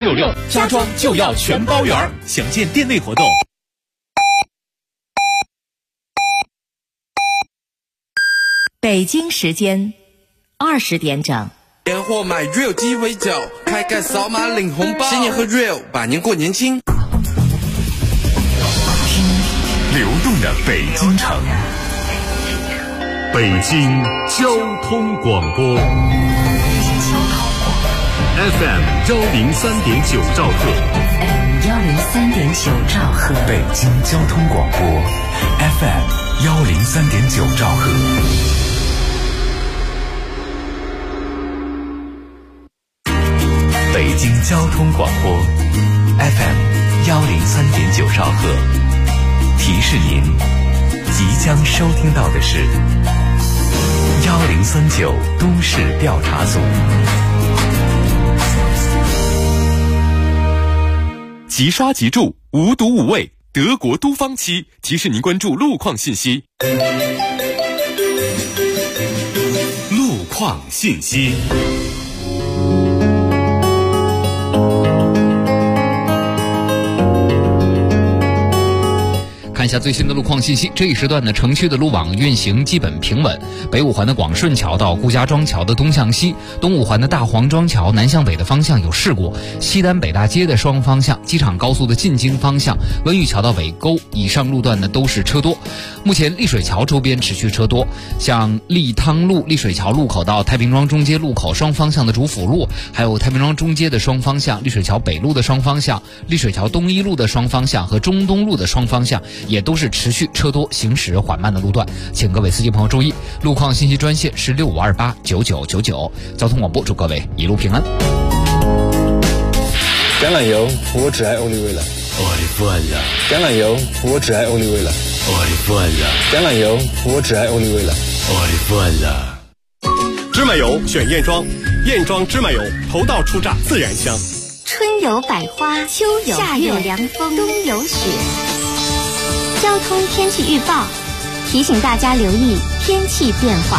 966，家装就要全包圆。详见店内活动。 北京时间20点整。 年货买 Real 鸡尾酒，开盖扫码领红包，新年喝 Real， 百年过年轻。 听流动的北京城，北京交通广播 FM 103.9兆赫 103.9兆赫， 北京交通广播 FM 103.9兆赫。北京交通广播 FM 103.9兆赫，提示您即将收听到的是1039都市调查组。 即刷即住，无毒无味，德国都方漆提示您关注路况信息。路况信息。 看一下最新的路况信息，这一时段呢，城区的路网运行基本平稳。北五环的广顺桥到顾家庄桥的东向西，东五环的大黄庄桥南向北的方向有事故，西单北大街的双方向，机场高速的进京方向，温榆桥到尾沟以上路段呢都是车多。目前丽水桥周边持续车多，像利汤路丽水桥路口到太平庄中街路口双方向的主辅路，还有太平庄中街的双方向，丽水桥北路的双方向，丽水桥东一路的双方向和中东路的双方向也都是持续车多行驶缓慢的路段，请各位司机朋友注意。路况信息专线是65289999，交通广播祝各位一路平安。 橄榄油，我只爱欧丽味了。橄榄油，我只爱欧丽味了。橄榄油，我只爱欧丽味了。 芝麻油选燕庄，燕庄芝麻油头道出榨自然香。 春有百花，秋有夏有凉风，冬有雪。交通天气预报提醒大家留意天气变化。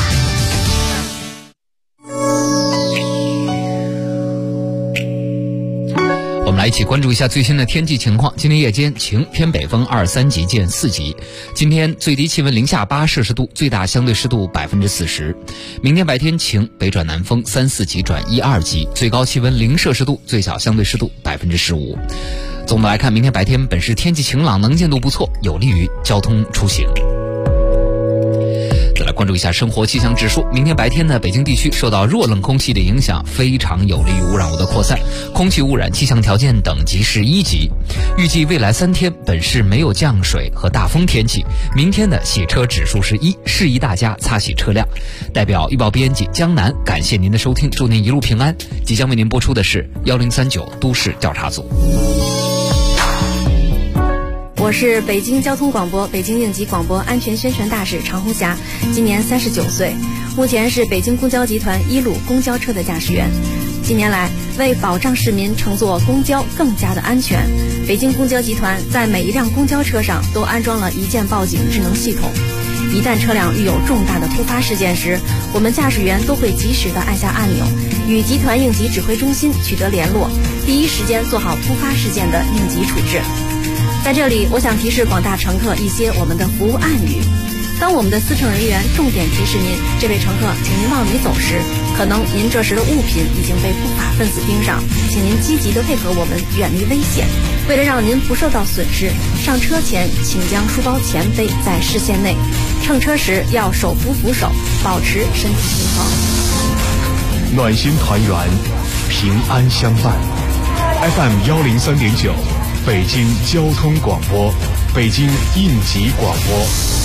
我们来一起关注一下最新的天气情况。今天夜间晴，偏北风2-3级见4级。今天最低气温零下8摄氏度，最大相对湿度40%。明天白天晴，北转南风3-4级转1-2级，最高气温0摄氏度，最小相对湿度15%。总的来看，明天白天本市天气晴朗，能见度不错，有利于交通出行。再来关注一下生活气象指数。明天白天呢，北京地区受到弱冷空气的影响，非常有利于污染物的扩散，空气污染气象条件等级是1级。预计未来3天本市没有降水和大风天气。明天的洗车指数是1，适宜大家擦洗车辆。代表预报编辑江南，感谢您的收听，祝您一路平安。即将为您播出的是1039都市调查组。 我是北京交通广播北京应急广播安全宣传大使常红霞，今年39岁，目前是北京公交集团1路公交车的驾驶员。近年来，为保障市民乘坐公交更加的安全，北京公交集团在每一辆公交车上都安装了一键报警智能系统。一旦车辆遇有重大的突发事件时，我们驾驶员都会及时的按下按钮，与集团应急指挥中心取得联络，第一时间做好突发事件的应急处置。在这里，我想提示广大乘客一些我们的服务暗语。当我们的司乘人员重点提示您，这位乘客，请您往里走时，可能您这时的物品已经被不法分子盯上，请您积极的配合我们，远离危险。为了让您不受到损失，上车前请将书包前背在视线内，乘车时要手扶扶手，保持身体平衡。 暖心团圆，平安相伴。FM 103.9。北京交通广播，北京应急广播。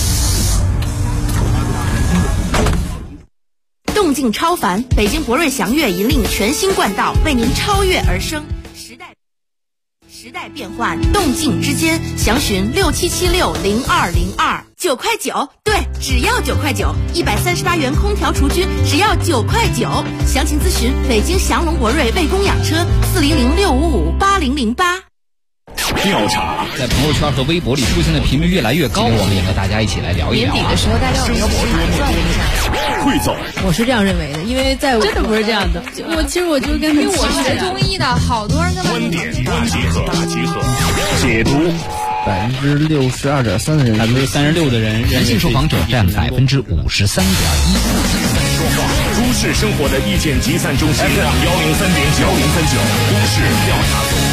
动静超凡，北京博瑞祥越引领全新冠道，为您超越而生。时代变换，动静之间，详询67760202，9块9，对，只要9块9，138元空调除菌，只要9块9。详情咨询北京祥龙博瑞卫工养车，40065580008。 调查在朋友圈和微博里出现的频率越来越高，我们也和大家一起来聊一聊。 年底的时候，大家有没有盘算一下？ 汇总， 我是这样认为的，因为在真的不是这样的。其实我就跟因为我学中医的，好多人跟观点大集合，解读。 62.3%的人 ，36%的人，男性受访者占53.1%。 都市生活的意见集散中心 FM 103.9 都市调查组。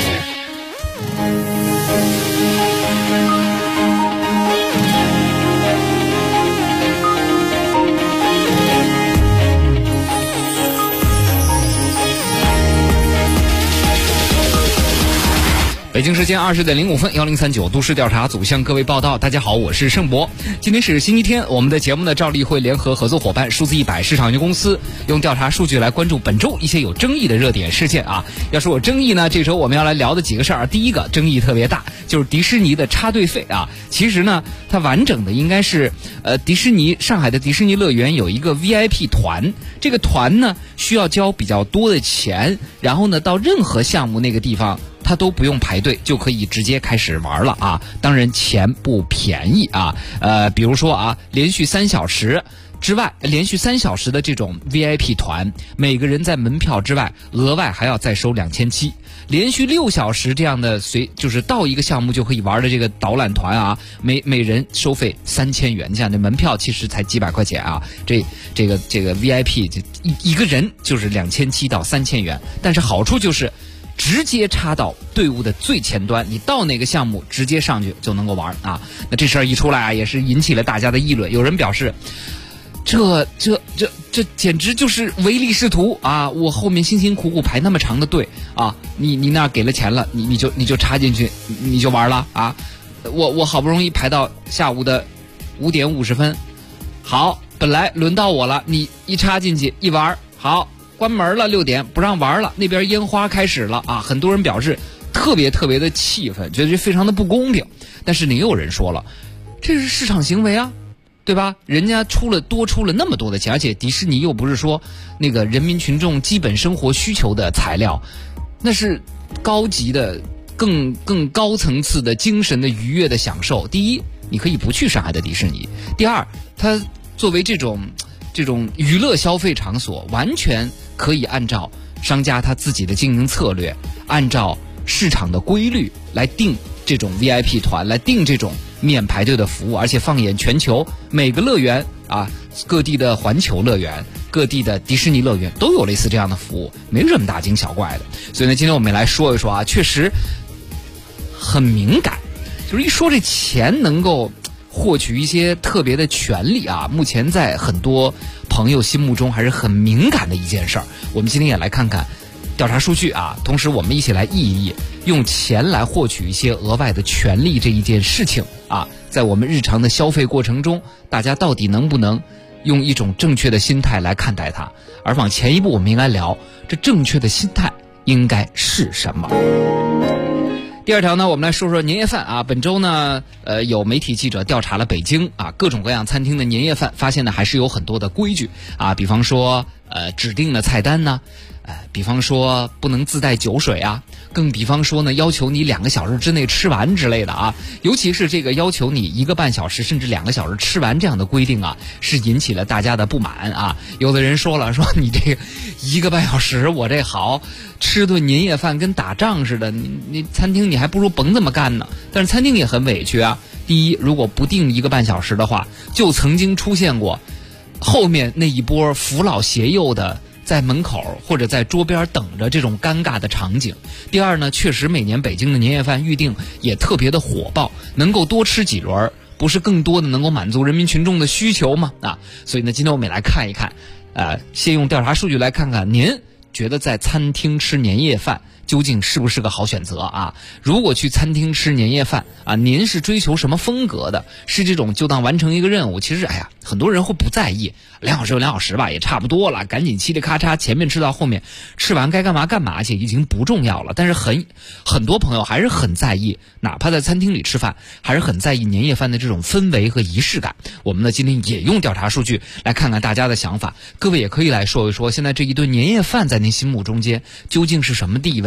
北京时间20点05分，1039都市调查组向各位报道。大家好，我是盛博。今天是星期天，我们的节目呢，照例会联合合作伙伴数字100市场有限公司，用调查数据来关注本周一些有争议的热点事件啊。要说有争议呢，这周我们要来聊的几个事儿，第一个争议特别大，就是迪士尼的插队费啊。其实呢，它完整的应该是上海的迪士尼乐园有一个 VIP 团，这个团呢需要交比较多的钱，然后呢到任何项目那个地方，他都不用排队就可以直接开始玩了啊！当然钱不便宜啊，比如说啊，连续3小时之外，连续3小时的这种 VIP 团，每个人在门票之外额外还要再收2700。连续6小时这样的就是到一个项目就可以玩的这个导览团啊，每人收费3000元，这样的门票其实才几百块钱啊，这个 VIP 一个人就是2700到3000元，但是好处就是直接插到队伍的最前端，你到哪个项目直接上去就能够玩啊。那这事儿一出来啊，也是引起了大家的议论。有人表示，这简直就是唯利是图啊！我后面辛辛苦苦排那么长的队啊，你那给了钱了，你就插进去，你就玩了啊！我好不容易排到下午的5点50分，好，本来轮到我了，你一插进去一玩，好。关门了，6点不让玩了，那边烟花开始了啊！很多人表示特别的气愤，觉得这非常的不公平。但是也有人说了，这是市场行为啊，对吧？人家多出了那么多的钱，而且迪士尼又不是说那个人民群众基本生活需求的材料，那是高级的、更高层次的精神的愉悦的享受。第一，你可以不去上海的迪士尼；第二，它作为这种娱乐消费场所，完全可以按照商家他自己的经营策略，按照市场的规律来定这种 VIP 团，来定这种免排队的服务。而且放眼全球，每个乐园啊，各地的环球乐园、各地的迪士尼乐园都有类似这样的服务，没什么大惊小怪的。所以呢，今天我们来说一说啊，确实很敏感，就是一说这钱能够获取一些特别的权利啊，目前在很多朋友心目中还是很敏感的一件事儿。我们今天也来看看调查数据啊，同时我们一起来议一议，用钱来获取一些额外的权利这一件事情啊，在我们日常的消费过程中，大家到底能不能用一种正确的心态来看待它？而往前一步，我们应该聊这正确的心态应该是什么。第二条呢，我们来说说年夜饭啊。本周呢，有媒体记者调查了北京啊各种各样餐厅的年夜饭，发现呢还是有很多的规矩啊，比方说指定的菜单呢，比方说不能自带酒水啊，更比方说呢要求你2个小时之内吃完之类的啊。尤其是这个要求你1个半小时甚至2个小时吃完这样的规定啊，是引起了大家的不满啊。有的人说了，说你这个1个半小时，我这好吃顿年夜饭跟打仗似的，你餐厅你还不如甭这么干呢。但是餐厅也很委屈啊。第一，如果不定1个半小时的话，就曾经出现过后面那一波扶老携幼的在门口或者在桌边等着这种尴尬的场景。第二呢，确实每年北京的年夜饭预定也特别的火爆，能够多吃几轮，不是更多的能够满足人民群众的需求吗？啊，所以呢，今天我们也来看一看，先用调查数据来看看，您觉得在餐厅吃年夜饭究竟是不是个好选择啊？如果去餐厅吃年夜饭啊，您是追求什么风格的？是这种就当完成一个任务？其实很多人会不在意，2小时有2小时吧，也差不多了，赶紧嘁哩咔嚓，前面吃到后面，吃完该干嘛干嘛，而且已经不重要了。但是很多朋友还是很在意，哪怕在餐厅里吃饭，还是很在意年夜饭的这种氛围和仪式感。我们呢今天也用调查数据来看看大家的想法，各位也可以来说一说，现在这一顿年夜饭在您心目中间究竟是什么地位？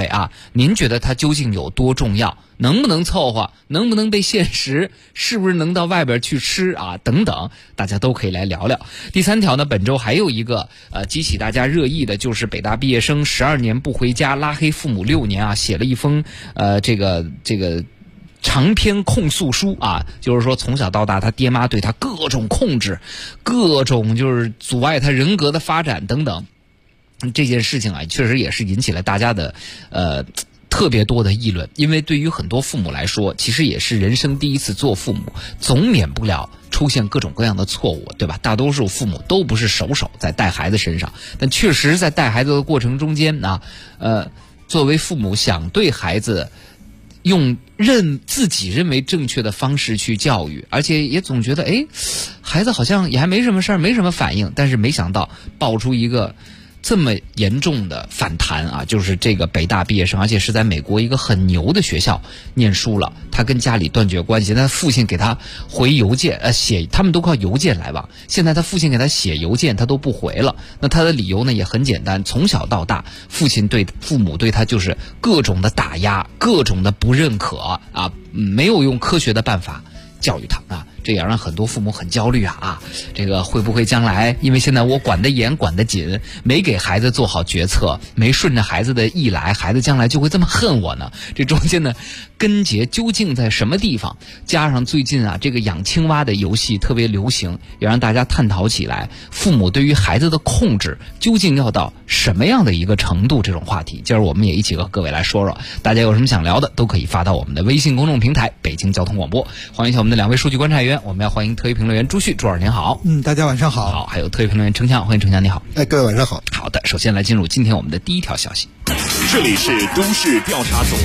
为啊，您觉得它究竟有多重要？能不能凑合？能不能被限时？是不是能到外边去吃啊？等等，大家都可以来聊聊。第3条呢，本周还有一个激起大家热议的，就是北大毕业生12年不回家，拉黑父母6年啊，写了一封这个长篇控诉书啊，就是说从小到大他爹妈对他各种控制，各种就是阻碍他人格的发展等等。这件事情啊，确实也是引起了大家的特别多的议论，因为对于很多父母来说，其实也是人生第一次做父母，总免不了出现各种各样的错误，对吧？大多数父母都不是手在带孩子身上，但确实在带孩子的过程中间啊，作为父母想对孩子用自己认为正确的方式去教育，而且也总觉得孩子好像也还没什么事儿，没什么反应，但是没想到爆出一个这么严重的反弹啊，就是这个北大毕业生，而且是在美国一个很牛的学校念书了，他跟家里断绝关系，他父亲给他回邮件他们都靠邮件来往，现在他父亲给他写邮件他都不回了，那他的理由呢也很简单，从小到大父母对他就是各种的打压，各种的不认可啊，没有用科学的办法教育他啊，这也让很多父母很焦虑啊！这个会不会将来因为现在我管得严管得紧，没给孩子做好决策，没顺着孩子的意来，孩子将来就会这么恨我呢？这中间呢根结究竟在什么地方？加上最近啊这个养青蛙的游戏特别流行，也让大家探讨起来，父母对于孩子的控制究竟要到什么样的一个程度？这种话题，今儿我们也一起和各位来说说。大家有什么想聊的，都可以发到我们的微信公众平台北京交通广播。欢迎一下我们的2位数据观察员，我们要欢迎特约评论员朱旭，朱老师您好。 大家晚上好。 好，还有特约评论员程强，欢迎程强你好。 各位晚上好。 好的，首先来进入今天我们的第一条消息。 这里是都市调查组。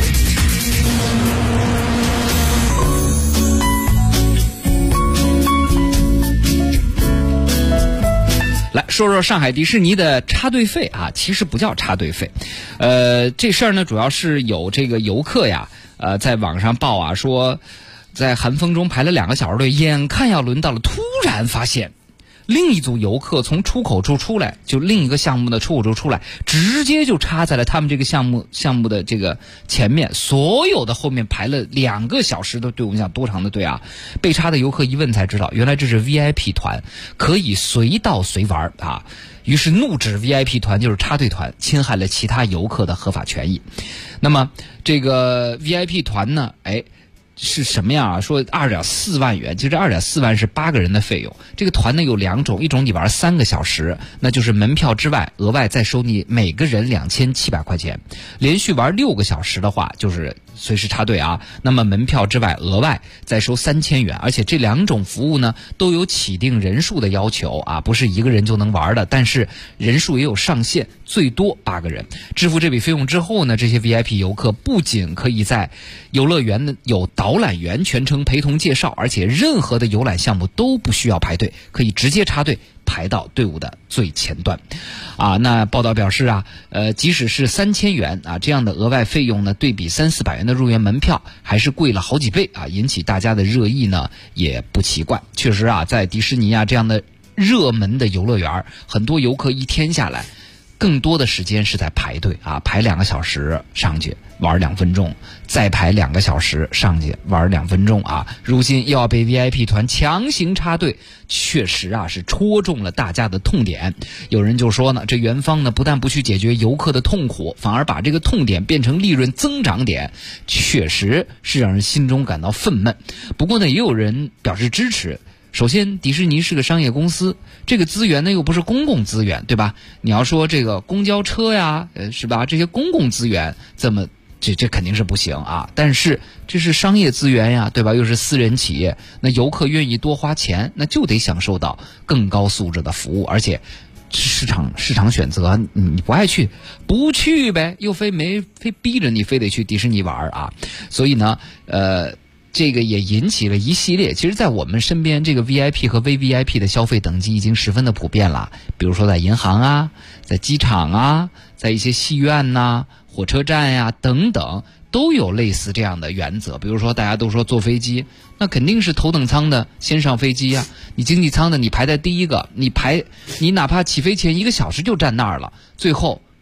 来说说上海迪士尼的插队费啊，其实不叫插队费，这事儿呢主要是有这个游客呀，在网上报啊说，在寒风中排了2个小时队，眼看要轮到了，突然发现另一组游客从出口处出来，就另一个项目的出口处出来，直接就插在了他们这个项目的这个前面，所有的后面排了2个小时的队伍，你想多长的队啊？被插的游客一问才知道，原来这是 VIP 团，可以随到随玩啊。于是怒指 VIP 团就是插队团，侵害了其他游客的合法权益。那么这个 VIP 团呢，是什么样啊？说2.4万元，其实这2.4万是8个人的费用。这个团呢有2种，一种你玩3个小时，那就是门票之外额外再收你每个人2700块钱。连续玩6个小时的话，就是随时插队啊，那么门票之外额外再收3000元。而且这2种服务呢都有起定人数的要求啊，不是一个人就能玩的，但是人数也有上限，最多8个人。支付这笔费用之后呢，这些 VIP 游客不仅可以在游乐园呢有导览员全程陪同介绍，而且任何的游览项目都不需要排队，可以直接插队排到队伍的最前端啊。那报道表示啊，即使是3000元啊这样的额外费用呢，对比300-400元的入园门票还是贵了好几倍啊，引起大家的热议呢也不奇怪。确实啊，在迪士尼啊这样的热门的游乐园，很多游客一天下来更多的时间是在排队啊，排2个小时上去玩2分钟，再排2个小时上去玩2分钟啊。如今又要被 VIP 团强行插队，确实啊是戳中了大家的痛点。有人就说呢，这园方呢不但不去解决游客的痛苦，反而把这个痛点变成利润增长点，确实是让人心中感到愤懑。不过呢，也有人表示支持。首先，迪士尼是个商业公司，这个资源呢又不是公共资源，对吧？你要说这个公交车呀，是吧？这些公共资源这肯定是不行啊。但是这是商业资源呀，对吧？又是私人企业，那游客愿意多花钱，那就得享受到更高素质的服务，而且市场选择，你不爱去不去呗，又非逼着你非得去迪士尼玩啊。所以呢，这个也引起了一系列，其实在我们身边这个 VIP 和 VVIP 的消费等级已经十分的普遍了。比如说在银行啊，在机场啊，在一些戏院呐、火车站呀等等，都有类似这样的原则。比如说大家都说坐飞机，那肯定是头等舱的先上飞机啊，你经济舱的你排在第一个，你哪怕起飞前1个小时就站那儿了，最后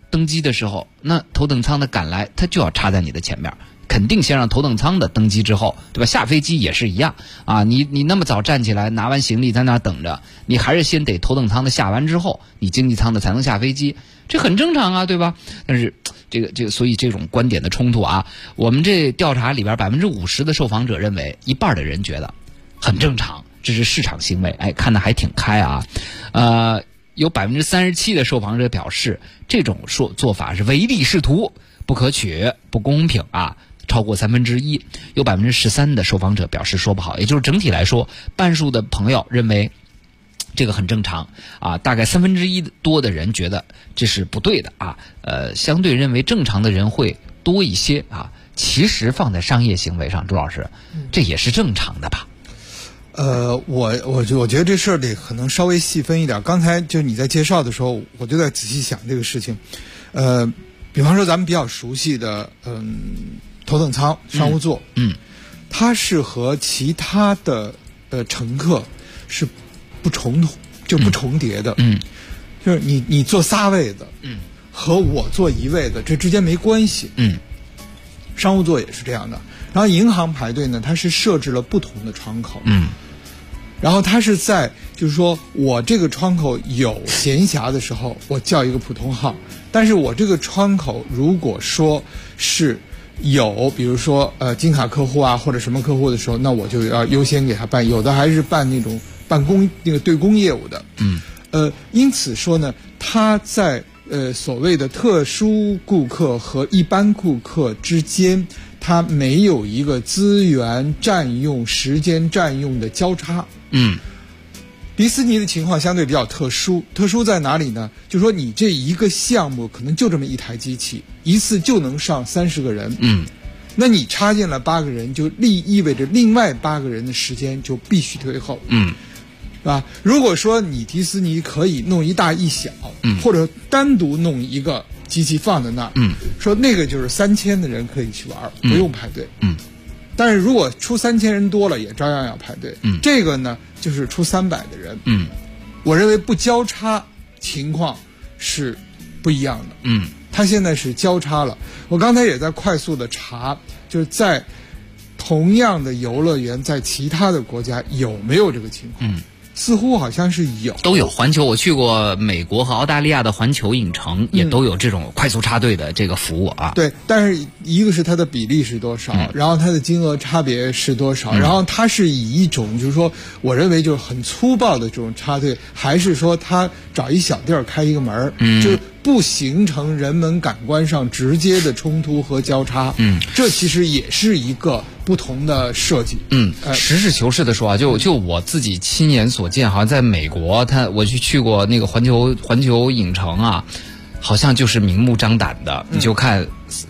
登机的时候，那头等舱的赶来，他就要插在你的前面，肯定先让头等舱的登机之后，对吧？下飞机也是一样啊，你那么早站起来拿完行李在那等着，你还是先得头等舱的下完之后，你经济舱的才能下飞机，这很正常啊，对吧？但是这个，所以这种观点的冲突啊，我们这调查里边50%的受访者认为，一半的人觉得很正常，这是市场行为，哎，看得还挺开啊。有37%的受访者表示，这种做法是唯利是图、不可取、不公平啊。超过1/3，有13%的受访者表示说不好，也就是整体来说，半数的朋友认为这个很正常啊，大概1/3多的人觉得这是不对的啊，相对认为正常的人会多一些啊。其实放在商业行为上，朱老师，这也是正常的吧？ 我觉得这事儿得可能稍微细分一点。刚才就你在介绍的时候，我就在仔细想这个事情。比方说咱们比较熟悉的，头等舱商务座，它是和其他的乘客是不重叠的，就是你坐仨位子，和我坐一位子这之间没关系，商务座也是这样的。然后银行排队呢，它是设置了不同的窗口，然后它是在就是说我这个窗口有闲暇的时候，我叫一个普通号，但是我这个窗口如果说是有比如说金卡客户啊或者什么客户的时候，那我就要优先给他办，有的还是办那种那个对公业务的，因此说呢，他在所谓的特殊顾客和一般顾客之间，它没有一个资源占用、时间占用的交叉。迪士尼的情况相对比较特殊，特殊在哪里呢？就是说你这一个项目可能就这么一台机器，一次就能上30个人。那你插进了8个人，就意味着另外8个人的时间就必须推后。是吧？如果说你迪士尼可以弄一大一小，或者单独弄一个机器放在那儿，说那个就是3000的人可以去玩，不用排队。但是如果出3000人多了，也照样要排队。这个呢，就是出300的人。我认为不交叉情况是不一样的。它现在是交叉了。我刚才也在快速的查，就是在同样的游乐园，在其他的国家有没有这个情况？似乎好像是有， 都有。环球我去过美国和澳大利亚的环球影城，也都有这种快速插队的这个服务啊。 对，但是一个是它的比例是多少，然后它的金额差别是多少，然后它是以一种就是说，我认为就是很粗暴的这种插队，还是说它找一小地儿开一个门，就是不形成人们感官上直接的冲突和交叉。这其实也是一个不同的设计。 实事求是的说啊，就我自己亲眼所见，好像在美国，我去过那个环球影城啊，好像就是明目张胆的，你就看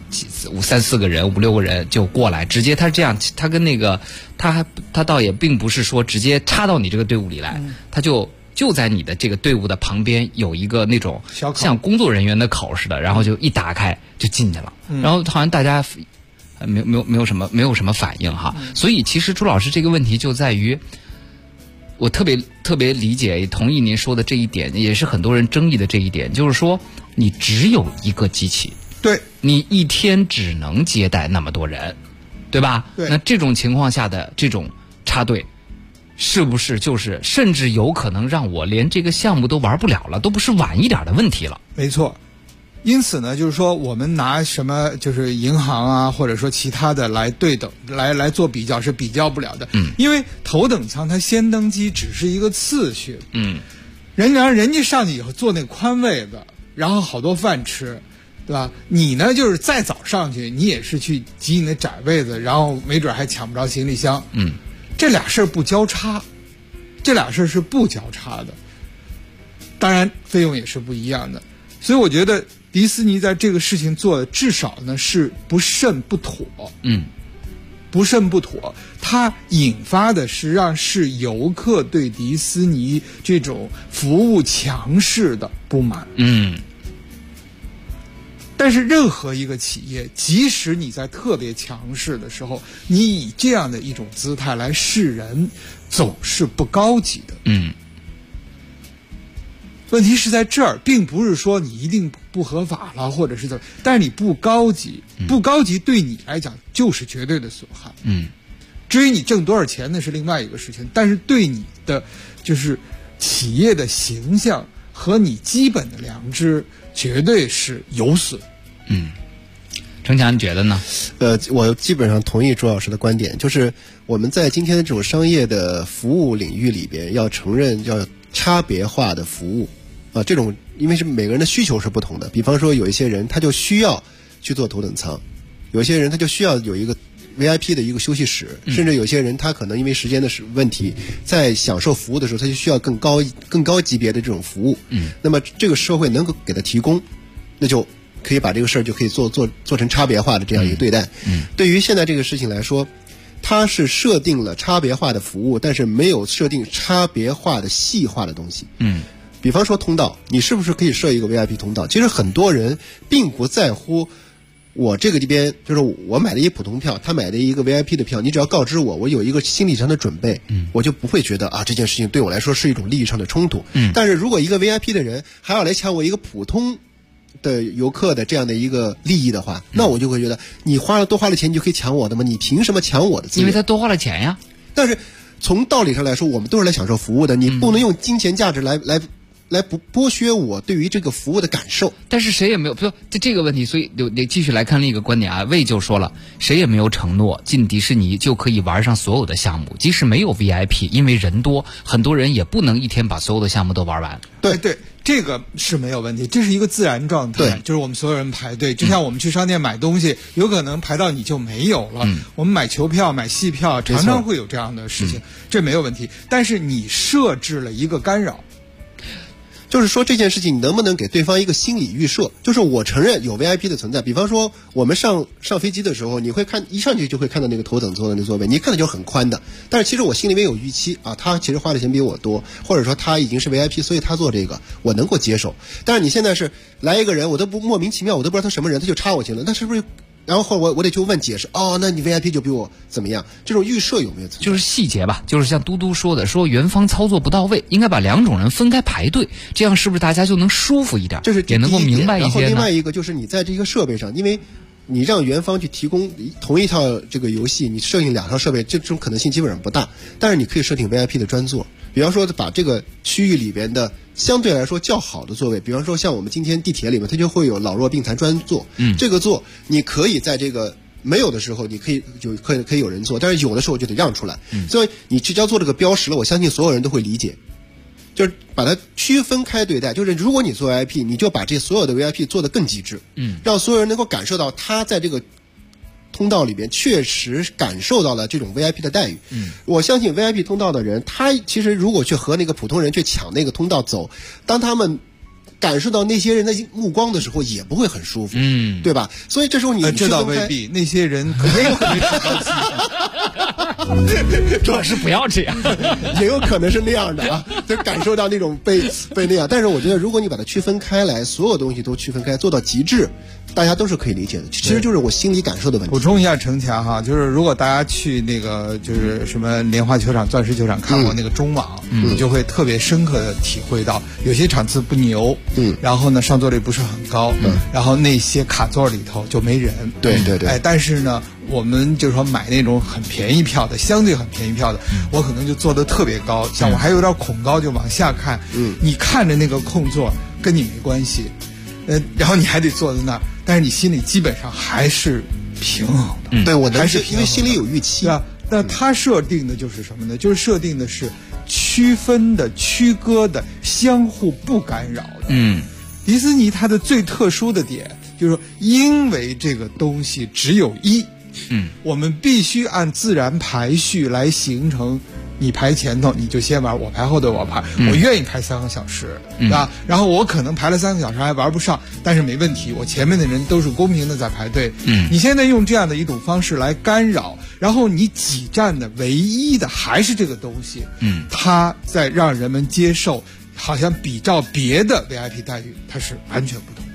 3、4个人、5、6个人就过来，直接他是这样，他跟那个他倒也并不是说直接插到你这个队伍里来，他就在你的这个队伍的旁边有一个那种像工作人员的口似的，然后就一打开就进去了，然后好像大家没有什么反应哈。所以其实朱老师这个问题就在于，我特别理解也同意您说的这一点，也是很多人争议的这一点，就是说你只有一个机器， 对， 你一天只能接待那么多人，对吧？ 对。 那这种情况下的这种插队，是不是就是甚至有可能让我连这个项目都玩不了了，都不是晚一点的问题了？ 没错。因此呢，就是说我们拿什么就是银行啊，或者说其他的来对等来做比较是比较不了的。因为头等舱它先登机只是一个次序。人家上去以后坐那宽位子，然后好多饭吃，对吧？你呢就是再早上去，你也是去挤你的窄位子，然后没准还抢不着行李箱。这俩事儿不交叉，这俩事儿是不交叉的。当然费用也是不一样的，所以我觉得迪士尼在这个事情做的至少呢是不慎不妥。不慎不妥，它引发的实际上是游客对迪士尼这种服务强势的不满。但是任何一个企业，即使你在特别强势的时候，你以这样的一种姿态来示人，总是不高级的。 问题是在这儿，并不是说你一定不合法了，或者是怎么，但是你不高级，不高级对你来讲就是绝对的损害。至于你挣多少钱那是另外一个事情，但是对你的就是企业的形象和你基本的良知绝对是有损。 程强，你觉得呢？ 我基本上同意朱老师的观点，就是我们在今天的这种商业的服务领域里边，要承认要差别化的服务啊，这种因为是每个人的需求是不同的。比方说，有一些人他就需要去做头等舱，有些人他就需要有一个 VIP 的一个休息室，甚至有些人他可能因为时间的问题，在享受服务的时候，他就需要更高级别的这种服务。那么这个社会能够给他提供，那就可以把这个事儿就可以做成差别化的这样一个对待。对于现在这个事情来说，它是设定了差别化的服务，但是没有设定差别化的细化的东西。比方说通道，你是不是可以设一个 VIP 通道？其实很多人并不在乎我这个这边，就是我买了一普通票，他买了一个 VIP 的票，你只要告知我有一个心理上的准备，我就不会觉得啊这件事情对我来说是一种利益上的冲突。但是如果一个 VIP 的人还要来抢我一个普通的游客的这样的一个利益的话，那我就会觉得你多花了钱你就可以抢我的吗？你凭什么抢我的资源？ 因为他多花了钱呀。 但是从道理上来说，我们都是来享受服务的，你不能用金钱价值来剥削我对于这个服务的感受。 但是谁也没有说这个问题，所以得继续来看另一个观点啊。魏就说了，谁也没有承诺进迪士尼就可以玩上所有的项目，即使没有 VIP， 因为人多，很多人也不能一天把所有的项目都玩完。 对，这个是没有问题，这是一个自然状态，就是我们所有人排队，就像我们去商店买东西，有可能排到你就没有了。我们买球票、买戏票，常常会有这样的事情，这没有问题。但是你设置了一个干扰。 就是说这件事情你能不能给对方一个心理预设，就是我承认有 VIP 的存在。比方说我们上飞机的时候，你会看一上去就会看到那个头等座的那座位，你一看到就很宽的，但是其实我心里面有预期啊，他其实花的钱比我多，或者说他已经是 VIP， 所以他做这个我能够接受。但是你现在是来一个人，我都不莫名其妙，我都不知道他什么人，他就插我钱了，那是不是？然后我得去问解释，那你 VIP 就比我怎么样？这种预设有没有？ 就是细节吧，就是像嘟嘟说的，说园方操作不到位，应该把两种人分开排队，这样是不是大家就能舒服一点？ 这是也能够明白一些呢。 然后另外一个就是你在这个设备上，因为你让园方去提供同一套这个游戏，你设定2套设备，这种可能性基本上不大。但是你可以设定 VIP 的专座，比方说把这个区域里边的相对来说较好的座位，比方说像我们今天地铁里面，它就会有老弱病残专座，这个座你可以在这个没有的时候，你可以有人坐，但是有的时候就得让出来。所以你只要做这个标识了，我相信所有人都会理解。就是把它区分开对待，就是如果你做 VIP， 你就把这所有的 VIP 做得更极致，让所有人能够感受到他在这个通道里边确实感受到了这种 VIP 的待遇。我相信 VIP 通道的人，他其实如果去和那个普通人去抢那个通道走，当他们感受到那些人的目光的时候，也不会很舒服，对吧？所以这时候这倒未必，那些人可能会很高兴。 主要是不要这样， 也有可能是那样的啊，就感受到那种被那样。但是我觉得，如果你把它区分开来，所有东西都区分开，做到极致，大家都是可以理解的。其实就是我心理感受的问题。 补充一下程强哈，就是如果大家去那个就是什么莲花球场、钻石球场看过那个中网，你就会特别深刻的体会到，有些场次不牛，然后呢上座率不是很高，然后那些卡座里头就没人， 对， 但是呢，我们就是说买那种很便宜票的，相对很便宜票的，我可能就坐得特别高，像我还有点恐高，就往下看，你看着那个空座跟你没关系，然后你还得坐在那儿，但是你心里基本上还是平衡的， 对，我还是因为心里有预期， 对吧？那它设定的就是什么呢？就是设定的是区分的、区隔的、相互不干扰的。迪士尼它的最特殊的点就是说，因为这个东西只有一，我们必须按自然排序来形成。你排前头你就先玩，我排后头我排，我愿意排3个小时，对吧？然后我可能排了3个小时还玩不上，但是没问题，我前面的人都是公平的在排队。你现在用这样的一种方式来干扰，然后你挤占的唯一的还是这个东西，它在让人们接受，好像比照别的 VIP 待遇，它是完全不同。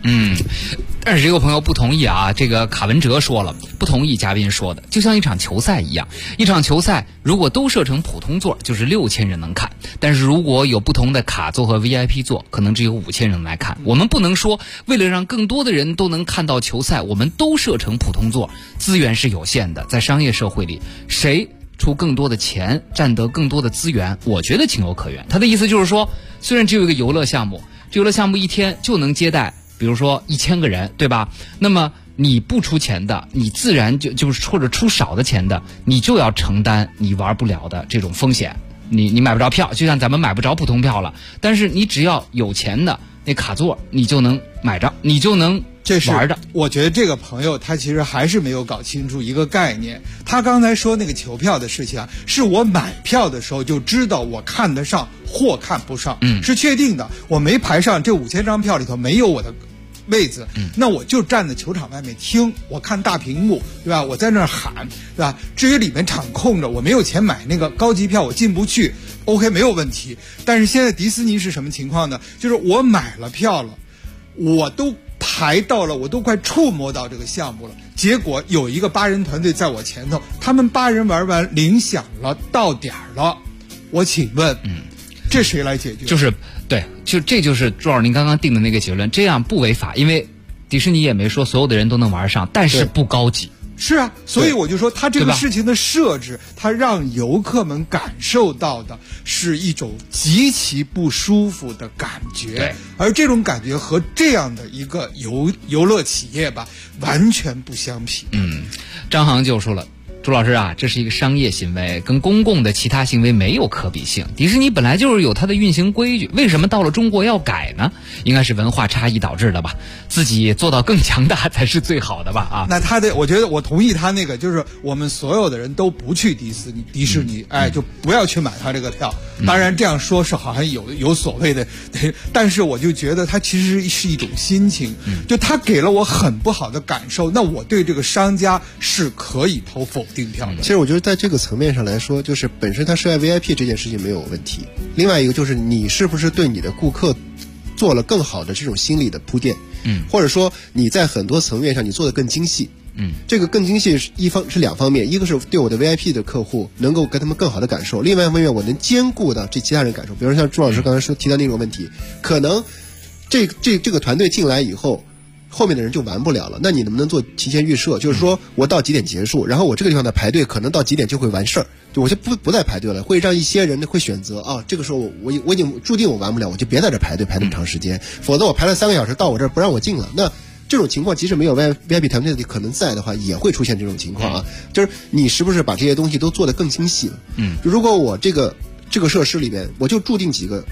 但是这个朋友不同意啊，这个卡文哲说了不同意嘉宾说的，就像一场球赛一样，一场球赛如果都设成普通座，就是6000人能看，但是如果有不同的卡座和 VIP 座，可能只有5000人来看。我们不能说为了让更多的人都能看到球赛，我们都设成普通座，资源是有限的，在商业社会里，谁出更多的钱，占得更多的资源，我觉得情有可原。他的意思就是说，虽然只有一个游乐项目，这游乐项目一天就能接待比如说1000个人，对吧？那么你不出钱的，你自然就是或者出少的钱的，你就要承担你玩不了的这种风险。你买不着票，就像咱们买不着普通票了。但是你只要有钱的那卡座，你就能买着，你就能玩着。 我觉得这个朋友他其实还是没有搞清楚一个概念。他刚才说那个球票的事情啊，是我买票的时候就知道我看得上或看不上，是确定的。我没排上这5000张票里头没有我的位子，那我就站在球场外面听，我看大屏幕，对吧？我在那儿喊，对吧？至于里面场空着，我没有钱买那个高级票，我进不去 ，OK 没有问题。但是现在迪士尼是什么情况呢？就是我买了票了，我都排到了，我都快触摸到这个项目了，结果有一个8人团队在我前头，他们8人玩完铃响了，到点了，我请问，这谁来解决？ 这就是朱老师您刚刚定的那个结论，这样不违法，因为迪士尼也没说所有的人都能玩上，但是不高级。 是啊，所以我就说他这个事情的设置，他让游客们感受到的是一种极其不舒服的感觉，而这种感觉和这样的一个游乐企业吧，完全不相匹。 张航就说了，朱老师啊，这是一个商业行为，跟公共的其他行为没有可比性。迪士尼本来就是有它的运行规矩，为什么到了中国要改呢？应该是文化差异导致的吧？自己做到更强大才是最好的吧？啊， 那我觉得我同意他那个，就是我们所有的人都不去迪士尼，就不要去买他这个票。当然这样说是好像有所谓的，但是我就觉得他其实是一种心情，就他给了我很不好的感受，那我对这个商家是可以投否定票的。 其实我觉得在这个层面上来说，就是本身他涉外 VIP 这件事情没有问题，另外一个就是你是不是对你的顾客做了更好的这种心理的铺垫，或者说你在很多层面上你做的更精细，这个更精细是两方面，一个是对我的 VIP 的客户能够给他们更好的感受，另外一方面我能兼顾到这其他人感受。比如说像朱老师刚才提到那种问题，可能这个团队进来以后，后面的人就玩不了了，那你能不能做提前预设，就是说我到几点结束，然后我这个地方的排队可能到几点就会完事儿，就我就不再排队了，会让一些人会选择啊，这个时候我已经注定我玩不了，我就别在这排队排那么长时间，否则我排了3个小时到我这儿不让我进了。那这种情况即使没有 VIP 团队的可能在的话，也会出现这种情况啊，就是你是不是把这些东西都做得更精细了？如果我这个设施里边我就注定几个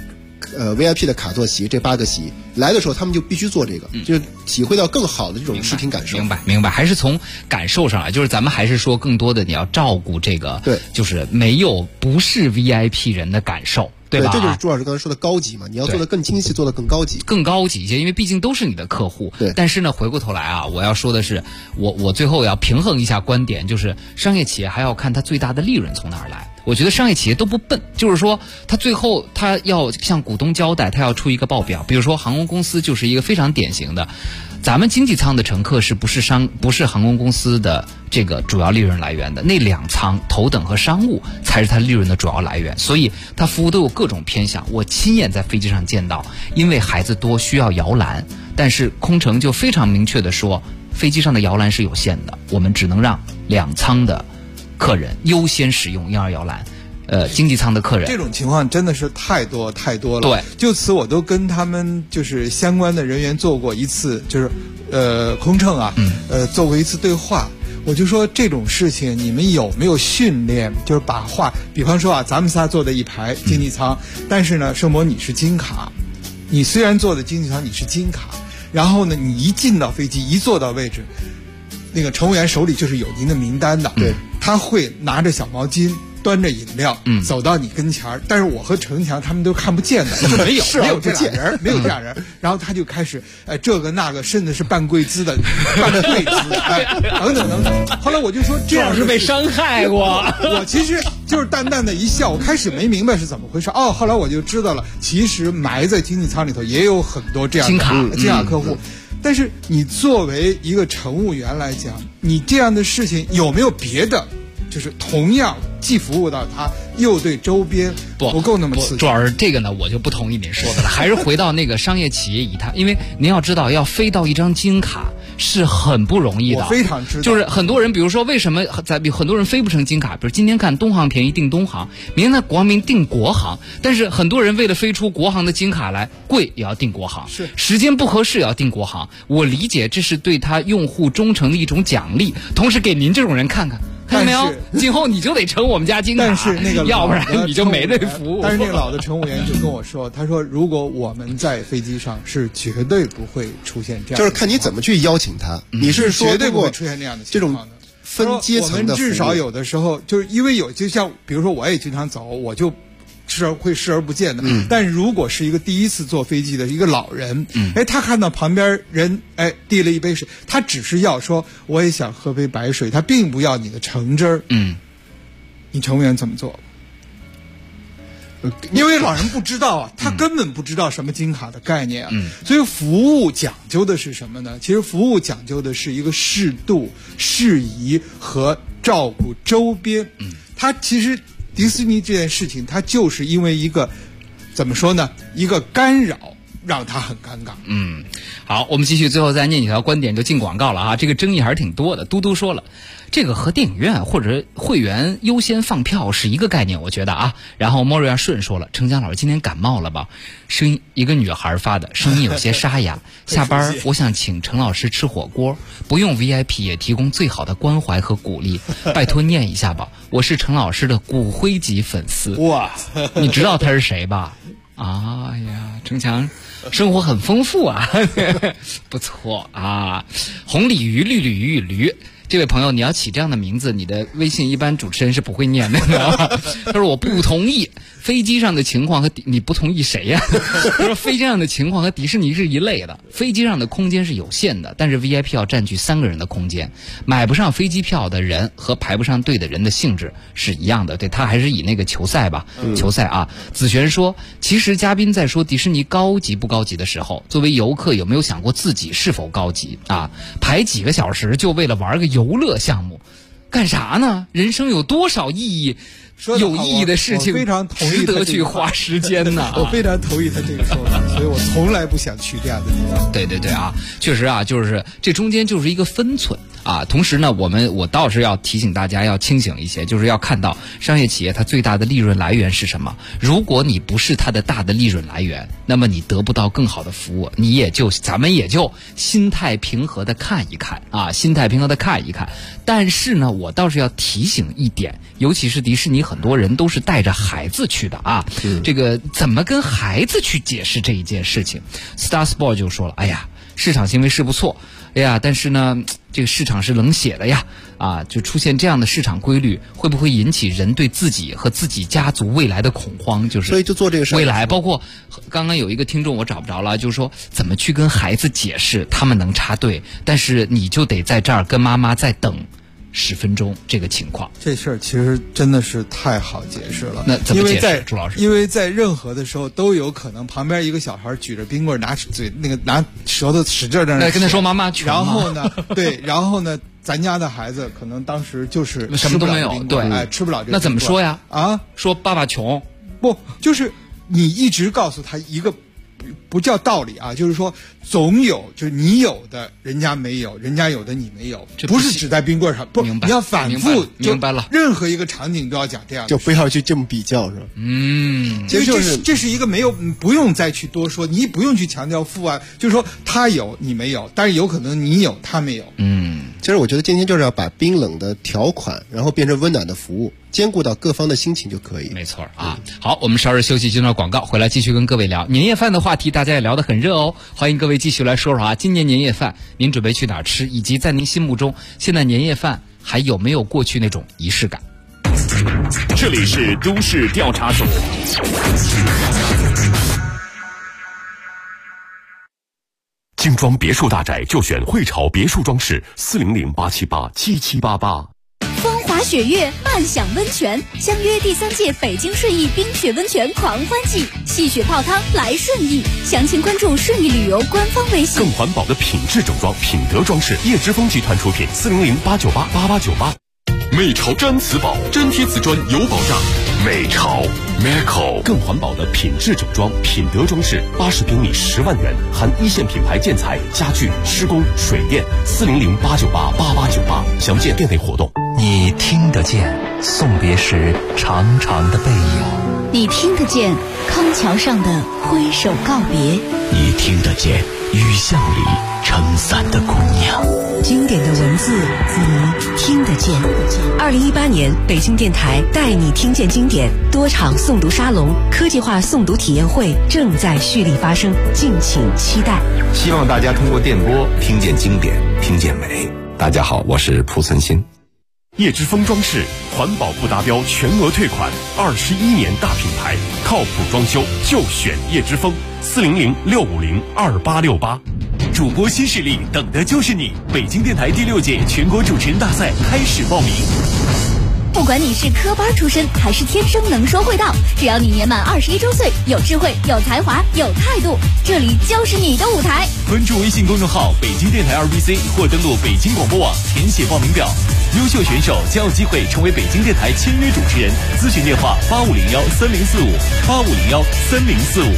VIP 的卡座席，这8个席来的时候他们就必须做这个，就是体会到更好的这种视听感受。 明白，还是从感受上来，就是咱们还是说更多的你要照顾这个， 对， 就是不是 VIP 人的感受。对吧？ 这就是朱老师刚才说的高级嘛，你要做的更精细，做的更高级一些，因为毕竟都是你的客户。 对。 但是呢，回过头来啊，我要说的是，我最后要平衡一下观点，就是商业企业还要看它最大的利润从哪儿来。我觉得商业企业都不笨，就是说他最后他要向股东交代，他要出一个报表。比如说航空公司就是一个非常典型的，咱们经济舱的乘客不是航空公司的这个主要利润来源的，那2舱头等和商务才是它利润的主要来源，所以它服务都有各种偏向。我亲眼在飞机上见到，因为孩子多需要摇篮，但是空乘就非常明确的说，飞机上的摇篮是有限的，我们只能让2舱的客人优先使用婴儿摇篮，经济舱的客人。 这种情况真的是太多了。 对， 就此我都跟他们就是相关的人员做过一次，就是空乘啊，做过一次对话。我就说这种事情你们有没有训练，就是把话，比方说啊，咱们仨坐在一排经济舱，但是呢，盛博你是金卡，你虽然坐的经济舱你是金卡，然后呢，你一进到飞机一坐到位置，那个乘务员手里就是有您的名单的， 对， 他会拿着小毛巾端着饮料，走到你跟前儿，但是我和程强他们都看不见的，就没有这俩人，然后他就开始这个那个，甚至是扮贵姿的，等等。后来我就说这样是被伤害过， 我其实就是淡淡的一笑，我开始没明白是怎么回事，后来我就知道了，其实埋在经济舱里头也有很多这样的金卡客户。 但是你作为一个乘务员来讲，你这样的事情有没有别的？就是同样既服务到他，又对周边不够那么刺激。 主要是这个呢，我就不同意您说的了，还是回到那个商业企业以它，因为您要知道，要飞到一张金卡是很不容易的。 我非常知道， 就是很多人，比如说为什么很多人飞不成金卡？比如今天看东航便宜订东航，明天在国民订国航，但是很多人为了飞出国航的金卡来，贵也要订国航， 是时间不合适也要订国航。我理解这是对他用户忠诚的一种奖励，同时给您这种人看看。看到没有？今后你就得乘我们家金卡， 但是那个要不然你就没这服务。 但是那个老的乘务员就跟我说，他说如果我们在飞机上是绝对不会出现这样的， 就是看你怎么去邀请他。你是说绝对不会出现这样的情况的。 分阶层的服务， 我们至少有的时候就是因为就像比如说我也经常走，我就会视而不见的。但如果是一个第一次坐飞机的一个老人，他看到旁边人递了一杯水，他只是要说我也想喝杯白水，他并不要你的橙汁儿。你乘务员怎么做？因为老人不知道啊，他根本不知道什么金卡的概念啊。所以服务讲究的是什么呢？其实服务讲究的是一个适度、适宜和照顾周边。他其实迪士尼这件事情，它就是因为一个怎么说呢？一个干扰，让他很尴尬。 好，我们继续，最后再念几条观点就进广告了啊。这个争议还是挺多的。嘟嘟说了，这个和电影院或者会员优先放票是一个概念，我觉得啊。然后莫瑞亚顺说了，程江老师今天感冒了吧？声音一个女孩发的，声音有些沙哑。下班我想请程老师吃火锅，不用 VIP 也提供最好的关怀和鼓励，拜托念一下吧。我是程老师的骨灰级粉丝。哇，你知道他是谁吧？哎呀，程强生活很丰富啊，不错啊。红鲤鱼、绿鲤鱼与驴，这位朋友，你要起这样的名字，你的微信一般主持人是不会念的。他说我不同意飞机上的情况和你不同意谁呀？他说飞机上的情况和迪士尼是一类的，飞机上的空间是有限的，但是 VIP 要占据3个人的空间，买不上飞机票的人和排不上队的人的性质是一样的。对，他还是以那个球赛吧，球赛啊。子璇说，其实嘉宾在说迪士尼高级不高级的时候，作为游客有没有想过自己是否高级啊？排几个小时就为了玩个游乐项目，干啥呢？人生有多少意义？有意义的事情， 非常同意值得去花时间呢。 我非常同意他这个说法，所以我从来不想去这样的地方。 对对对啊，确实啊，就是这中间就是一个分寸啊。同时呢，我倒是要提醒大家要清醒一些，就是要看到商业企业它最大的利润来源是什么。如果你不是它的大的利润来源，那么你得不到更好的服务，咱们也就心态平和的看一看啊，心态平和的看一看。但是呢，我倒是要提醒一点，尤其是迪士尼，很多人都是带着孩子去的啊。这个怎么跟孩子去解释这一件事情 ？Star Sport 就说了，哎呀，市场行为是不错，哎呀，但是呢，这个市场是冷血的呀，啊，就出现这样的市场规律，会不会引起人对自己和自己家族未来的恐慌？就是所以就做这个事。 未来包括刚刚有一个听众我找不着了，就是说怎么去跟孩子解释，他们能插队，但是你就得在这儿跟妈妈再等10分钟，这个情况。 这事儿其实真的是太好解释了。 那怎么解释，朱老师？ 因为在任何的时候都有可能，旁边一个小孩举着冰棍拿舌头使劲的跟他说妈妈去。 然后呢，咱家的孩子可能当时就是什么都没有，对， 吃不了这个。 那怎么说呀？ 啊， 说爸爸穷？ 不，就是你一直告诉他一个。不叫道理啊，就是说总有，就是你有的人家没有，人家有的你没有，不是只在冰棍上，不，你要反复， 明白了， 任何一个场景都要讲这样的， 就不要去这么比较，是吧？ 这是一个不用再去多说，你不用去强调负啊，就是说他有你没有，但是有可能你有他没有。 其实我觉得今天就是要把冰冷的条款，然后变成温暖的服务，兼顾到各方的心情就可以。 没错啊。好，我们稍事休息，进到广告，回来继续跟各位聊年夜饭的话题，大家也聊得很热哦。欢迎各位继续来说说啊，今年年夜饭您准备去哪儿吃，以及在您心目中现在年夜饭还有没有过去那种仪式感？ 这里是都市调查所。精装别墅大宅就选汇潮别墅装饰，400-878-7788。 风华雪月，慢享温泉，相约第3届北京顺义冰雪温泉狂欢季，戏雪泡汤来顺义。详情关注顺义旅游官方微信。 更环保的品质整装，品德装饰，叶之峰集团出品，400-898-8898。美潮毡瓷宝，粘贴瓷砖有保障。美潮 Meco 更环保的品质整装，品德装饰，80平米10万元，含1线品牌建材、家具、施工、水电，400-898-8898。详见店内活动。 你听得见送别时长长的背影， 你听得见康桥上的挥手告别， 你听得见雨巷里撑伞的姑娘。 经典的文字，你听得见。2018年，北京电台带你听见经典多场诵读沙龙、科技化诵读体验会正在蓄力发生，敬请期待。 希望大家通过电波听见经典，听见美。大家好，我是蒲存昕。 叶之峰装饰，环保不达标全额退款，21年大品牌，靠谱装修就选叶之峰，400-650-2868。主播新势力，等的就是你！北京电台第6届全国主持人大赛开始报名。 不管你是科班出身还是天生能说会道，只要你年满21周岁，有智慧、有才华、有态度，这里就是你的舞台。 关注微信公众号北京电台2BC 或登录北京广播网填写报名表。优秀选手将有机会成为北京电台签约主持人，咨询电话8501-3045，8501-3045。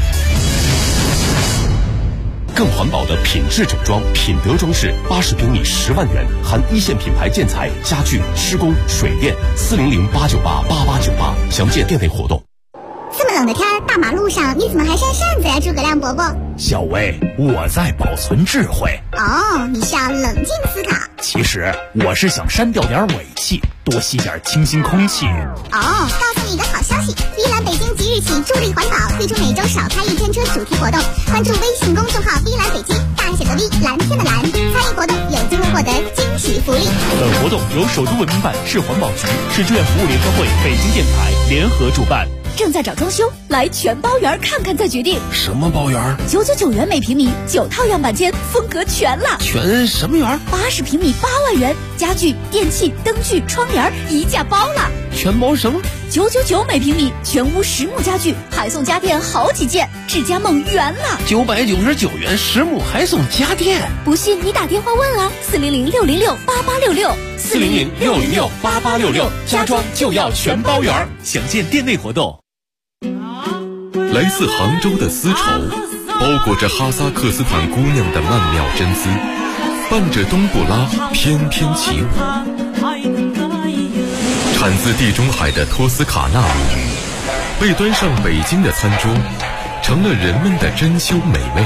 更环保的品质整装，品德装饰，80平米10万元，含1线品牌建材、家具、施工、水电，400-898-8898。详见店内活动。 这么冷的天，大马路上你怎么还扇扇子呀，诸葛亮伯伯？ 小薇，我在保存智慧。 哦，你是要冷静思考。 其实我是想删掉点尾气，多吸点清新空气。 哦，告诉你一个好消息，碧蓝北京即日起助力环保，推出每周少开1天车主题活动。关注微信公众号碧蓝北京，大写的 V， 蓝天的蓝，参与活动有机会获得惊喜福利。 本活动由首都文明办、市环保局、市志愿服务联合会、北京电台联合主办。 正在找装修，来全包园看看再决定。 什么包园 ？999元每平米，9套样板间，风格全了。 全什么园 ？80平米8万元，家具、电器、灯具、窗帘一价包了。 全包什么 ？999每平米，全屋实木家具，还送家电好几件，智家梦圆了。 999元实木还送家电， 不信你打电话问啊 ，400-606-8866，400-606-8866，家装就要全包园。详见店内活动。来自杭州的丝绸，包裹着哈萨克斯坦姑娘的曼妙真姿，伴着冬不拉翩翩起舞。产自地中海的托斯卡纳米，被端上北京的餐桌，成了人们的珍馐美味。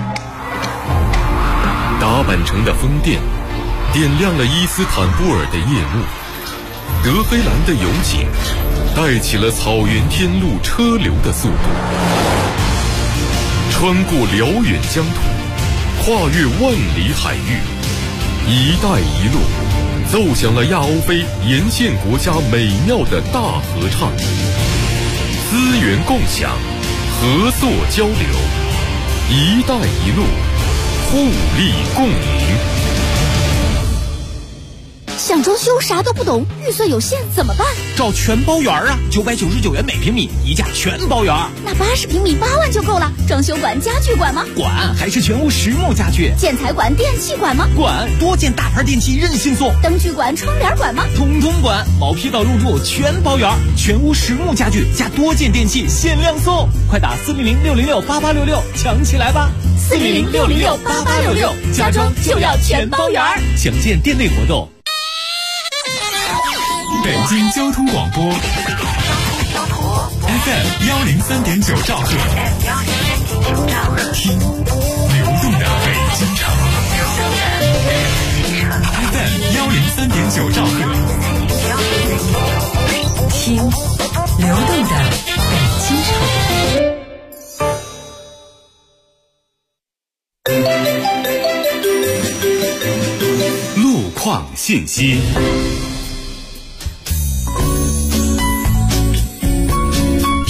打扮成的风电，点亮了伊斯坦布尔的夜幕。德黑兰的油井，带起了草原天路车流的速度。穿过辽远疆土，跨越万里海域，一带一路奏响了亚欧非沿线国家美妙的大合唱。资源共享，合作交流，一带一路，互利共赢。 想装修啥都不懂，预算有限怎么办？ 找全包园啊，999元每平米，一价全包园。 那80平米8万就够了。装修管、家具管吗？ 管，还是全屋实木家具。 建材管、电器管吗？ 管，多件大牌电器任性送。 灯具管、窗帘管吗？ 统统管，毛坯到入住全包园，全屋实木家具加多件电器限量送。快打400-606-8866抢起来吧！400-606-8866，家装就要全包园。详见店内活动。 北京交通广播 FM 103.9兆赫，听流动的北京城。FM 103.9兆赫， 听流动的北京城。路况信息。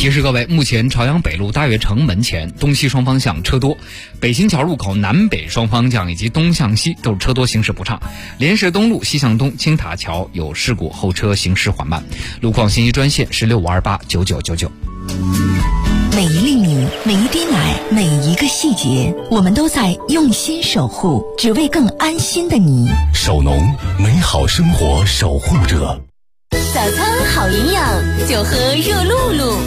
提示各位，目前朝阳北路大悦城门前东西双方向车多，北新桥路口南北双方向以及东向西都是车多，行驶不畅。莲石东路西向东青塔桥有事故，后车行驶缓慢。路况信息专线是65289999。 每一粒米，每一滴奶，每一个细节，我们都在用心守护，只为更安心的你。 守农，美好生活守护者。 早餐好营养，就喝热露露。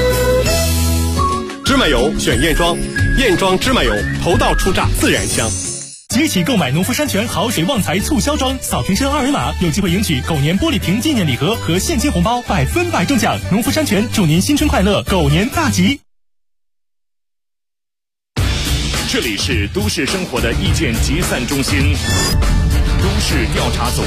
芝麻油选燕庄，燕庄芝麻油头道出榨自然香。 即起购买农夫山泉好水旺财促销装，扫瓶身2维码，有机会赢取狗年玻璃瓶纪念礼盒和现金红包，100%中奖。农夫山泉祝您新春快乐，狗年大吉。 这里是都市生活的意见集散中心，都市调查组。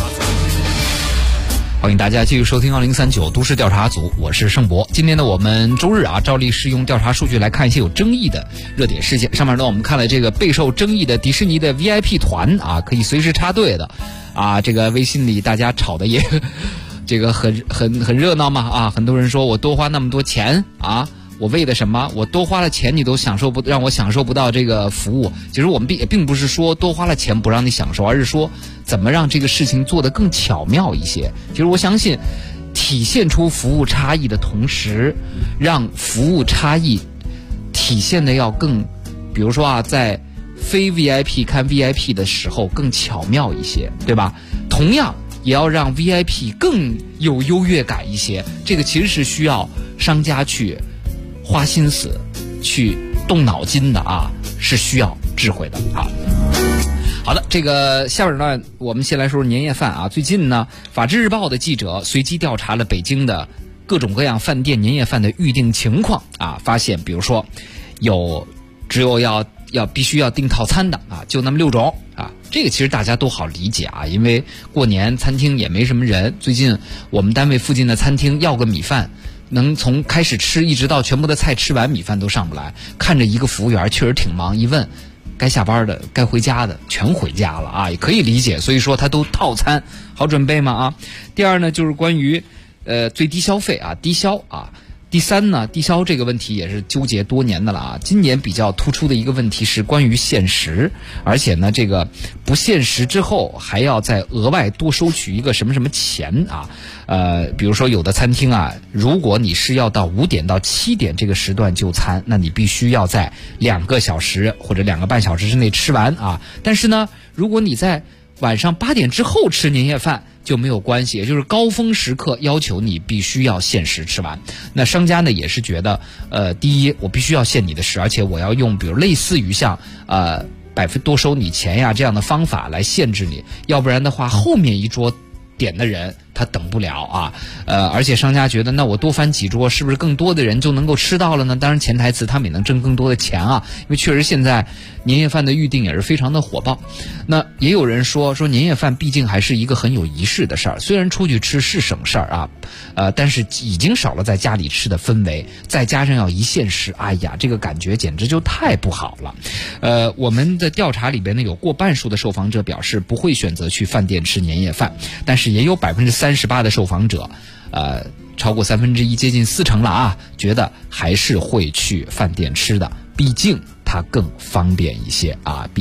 欢迎大家继续收听2039都市调查组，我是盛博。今天呢，我们周日照例是用调查数据来看一些有争议的热点事件。上面呢，我们看了这个备受争议的迪士尼的 VIP 团可以随时插队的这个微信里大家吵的也这个很热闹嘛很多人说我多花那么多钱我为的什么？我多花了钱，你都让我享受不到这个服务。其实我们并不是说多花了钱不让你享受，而是说怎么让这个事情做得更巧妙一些。其实我相信，体现出服务差异的同时，让服务差异体现的要更，比如说在非 VIP 看 VIP 的时候更巧妙一些，对吧？同样也要让 VIP 更有优越感一些。这个其实是需要商家去花心思去动脑筋的是需要智慧的好的，这个下边呢，我们先来说年夜饭最近呢，法制日报的记者随机调查了北京的各种各样饭店年夜饭的预订情况发现比如说只有必须要订套餐的就那么6种这个其实大家都好理解因为过年餐厅也没什么人。最近我们单位附近的餐厅要个米饭，能从开始吃一直到全部的菜吃完，米饭都上不来，看着一个服务员确实挺忙，一问该下班的该回家的全回家了也可以理解。所以说他都套餐好准备嘛第二呢，就是关于最低消费低消第三呢，低消这个问题也是纠结多年的了今年比较突出的一个问题是关于限时，而且呢这个不限时之后还要再额外多收取一个什么什么钱比如说有的餐厅如果你是要到5点到7点这个时段就餐，那你必须要在2个小时或者2个半小时之内吃完但是呢，如果你在晚上8点之后吃年夜饭就没有关系，也就是高峰时刻要求你必须要限时吃完。那商家呢也是觉得第一我必须要限你的时，而且我要用比如类似于像多收你钱这样的方法来限制你，要不然的话后面一桌点的人他等不了而且商家觉得那我多翻几桌是不是更多的人就能够吃到了呢？当然潜台词他们也能挣更多的钱因为确实现在年夜饭的预定也是非常的火爆。那也有人说年夜饭毕竟还是一个很有仪式的事儿，虽然出去吃是省事儿但是已经少了在家里吃的氛围，再加上要一限时，哎呀这个感觉简直就太不好了。我们的调查里边呢，有过半数的受访者表示不会选择去饭店吃年夜饭，但是也有38%的受访者超过1/3，接近40%了觉得还是会去饭店吃的，毕竟它更方便一些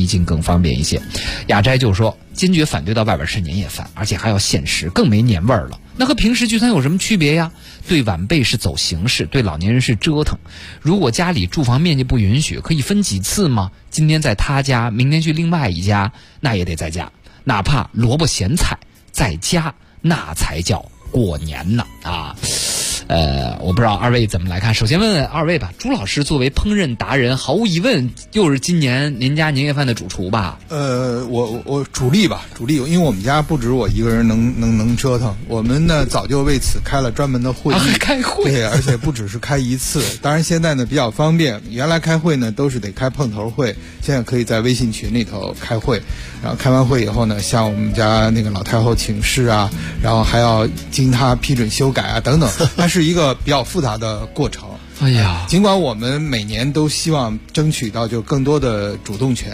雅斋就说坚决反对到外边吃年夜饭，而且还要限时，更没年味儿了。那和平时聚餐有什么区别呀？对晚辈是走形式，对老年人是折腾。如果家里住房面积不允许，可以分几次吗？今天在他家，明天去另外一家，那也得在家，哪怕萝卜咸菜在家，那才叫过年呢我不知道二位怎么来看。首先问问二位吧，朱老师作为烹饪达人，毫无疑问又是今年您家年夜饭的主厨吧？ 我主力，因为我们家不止我一个人能折腾，我们呢早就为此开了专门的会议， 开会， 对，而且不只是开一次。当然现在呢比较方便，原来开会呢都是得开碰头会，现在可以在微信群里头开会，然后开完会以后呢，向我们家那个老太后请示然后还要经她批准修改等等，它是一个比较复杂的过程。 哎呀， 尽管我们每年都希望争取到就更多的主动权，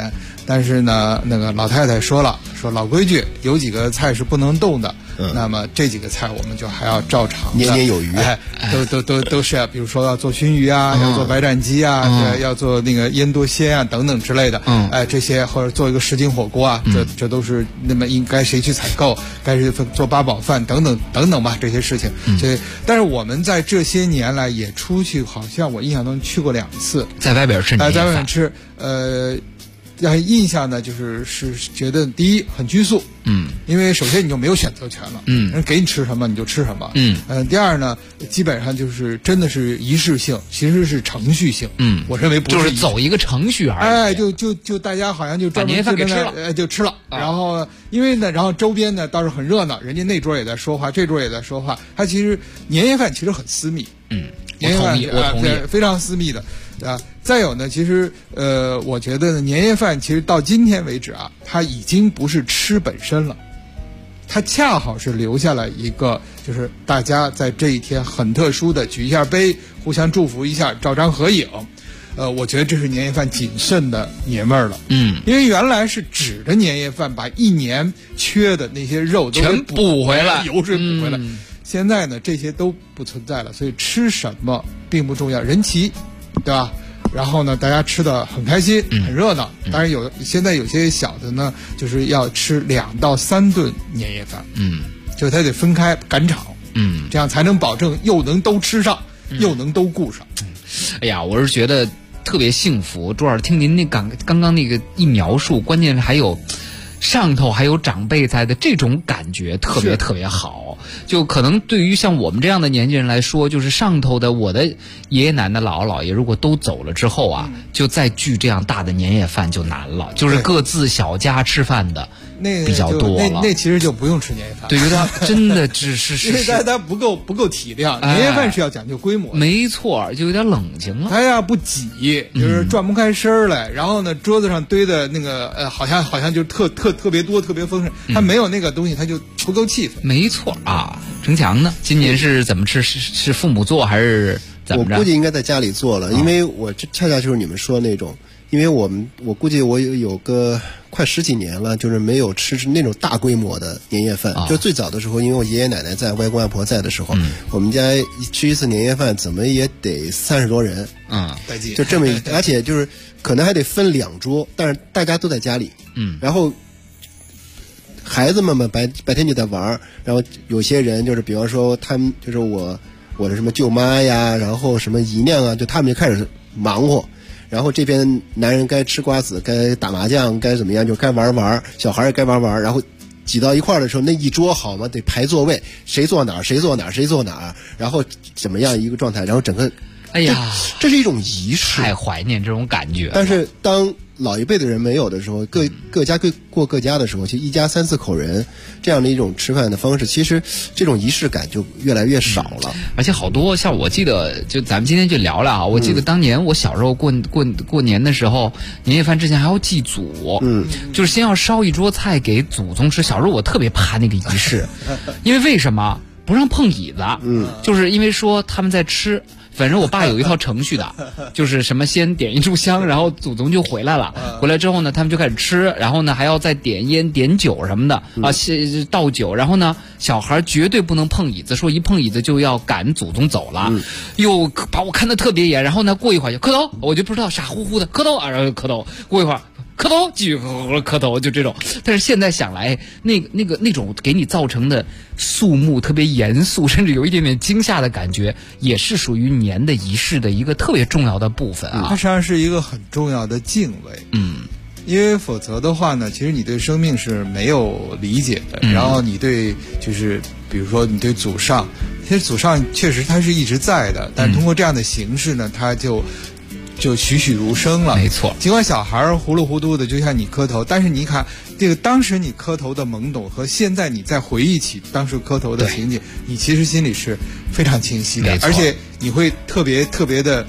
但是呢，那个老太太说老规矩，有几个菜是不能动的。那么这几个菜我们就还要照常年年有余， 都是比如说要做熏鱼啊，要做白斩鸡啊，要做那个腌多鲜啊等等之类的，这些或者做一个什锦火锅啊，这都是那么应该谁去采购，该是做八宝饭等等吧，这些事情。所以，但是我们在这些年来也出去，好像我印象中去过2次， 在外边吃年夜饭， 在外面吃，印象呢，是觉得第一很拘束，因为首先你就没有选择权了，人给你吃什么你就吃什么，第二呢，基本上就是真的是仪式性，其实是程序性，我认为不是就是走一个程序而已， 就大家好像就专门把年夜饭给吃了， 就吃了，然后因为呢，然后周边呢倒是很热闹，人家那桌也在说话，这桌也在说话，它其实年夜饭其实很私密，年夜饭我同意， 非常私密的。再有呢，其实我觉得呢，年夜饭其实到今天为止啊，它已经不是吃本身了，它恰好是留下了一个，就是大家在这一天很特殊的举一下杯，互相祝福一下，照张合影。我觉得这是年夜饭谨慎的年味儿了。因为原来是指着年夜饭把一年缺的那些肉都全补回来， 油水补回来。现在呢，这些都不存在了，所以吃什么并不重要，人齐。对吧？然后呢，大家吃的很开心，很热闹。当然现在有些小的呢，就是要吃2到3顿年夜饭，就他得分开赶场，这样才能保证又能都吃上，又能都顾上。 哎呀，我是觉得特别幸福。朱老师，听您那刚刚那个一描述，关键是还有上头还有长辈在的这种感觉，特别特别好。就可能对于像我们这样的年轻人来说，就是上头的我的爷爷奶奶姥姥姥爷如果都走了之后啊，就再聚这样大的年夜饭就难了，就是各自小家吃饭的比较多了。 那其实就不用吃年夜饭， 对，有点真的只是因为它不够体量，年夜饭是要讲究规模， 没错，就有点冷清了。 它呀不挤，就是转不开身来，然后呢桌子上堆的那个好像就特别多，特别丰盛，它没有那个东西，它就不够气氛。 没错啊，程强呢？今年是怎么吃？是父母做还是怎么着？ 我估计应该在家里做了，因为我这恰恰就是你们说的那种，因为我估计我有个快10几年了，就是没有吃那种大规模的年夜饭。就最早的时候，因为我爷爷奶奶在，外公外婆在的时候，我们家吃一次年夜饭怎么也得30多人，就这么而且就是可能还得分2桌，但是大家都在家里，然后孩子们嘛白天就在玩，然后有些人就是比方说他们就是我的什么舅妈呀，然后什么姨娘啊，就他们就开始忙活。然后这边男人该吃瓜子，该打麻将，该怎么样就该玩，小孩也该玩，然后挤到一块儿的时候，那一桌好嘛，得排座位，谁坐哪儿，然后怎么样一个状态，然后整个， 哎呀， 这是一种仪式， 太怀念这种感觉。 但是当老一辈的人没有的时候，各家过各家的时候，其实一家3、4口人这样的一种吃饭的方式，其实这种仪式感就越来越少了。 而且好多像我记得，就咱们今天就聊聊啊，我记得当年我小时候过年的时候，年夜饭之前还要祭祖，就是先要烧一桌菜给祖宗吃。小时候我特别怕那个仪式，因为为什么不让碰椅子？就是因为说他们在吃。反正我爸有一套程序的，就是什么先点一炷香，然后祖宗就回来了。回来之后呢，他们就开始吃，然后呢还要再点烟、点酒什么的啊，倒酒。然后呢，小孩绝对不能碰椅子，说一碰椅子就要赶祖宗走了，又把我看得特别严。然后呢，过一会儿就磕头，我就不知道傻乎乎的磕头啊，然后磕头。过一会儿。磕头，继续磕头，就这种。但是现在想来，那种给你造成的肃穆、特别严肃，甚至有一点点惊吓的感觉，也是属于年的仪式的一个特别重要的部分啊。 它实际上是一个很重要的敬畏，因为否则的话呢，其实你对生命是没有理解的。然后你对就是比如说你对祖上，其实祖上确实它是一直在的，但通过这样的形式呢，它就栩栩如生了， 没错。 尽管小孩糊里糊涂的，就像你磕头，但是你看这个当时你磕头的懵懂和现在你再回忆起当时磕头的情景，你其实心里是非常清晰的，而且你会特别的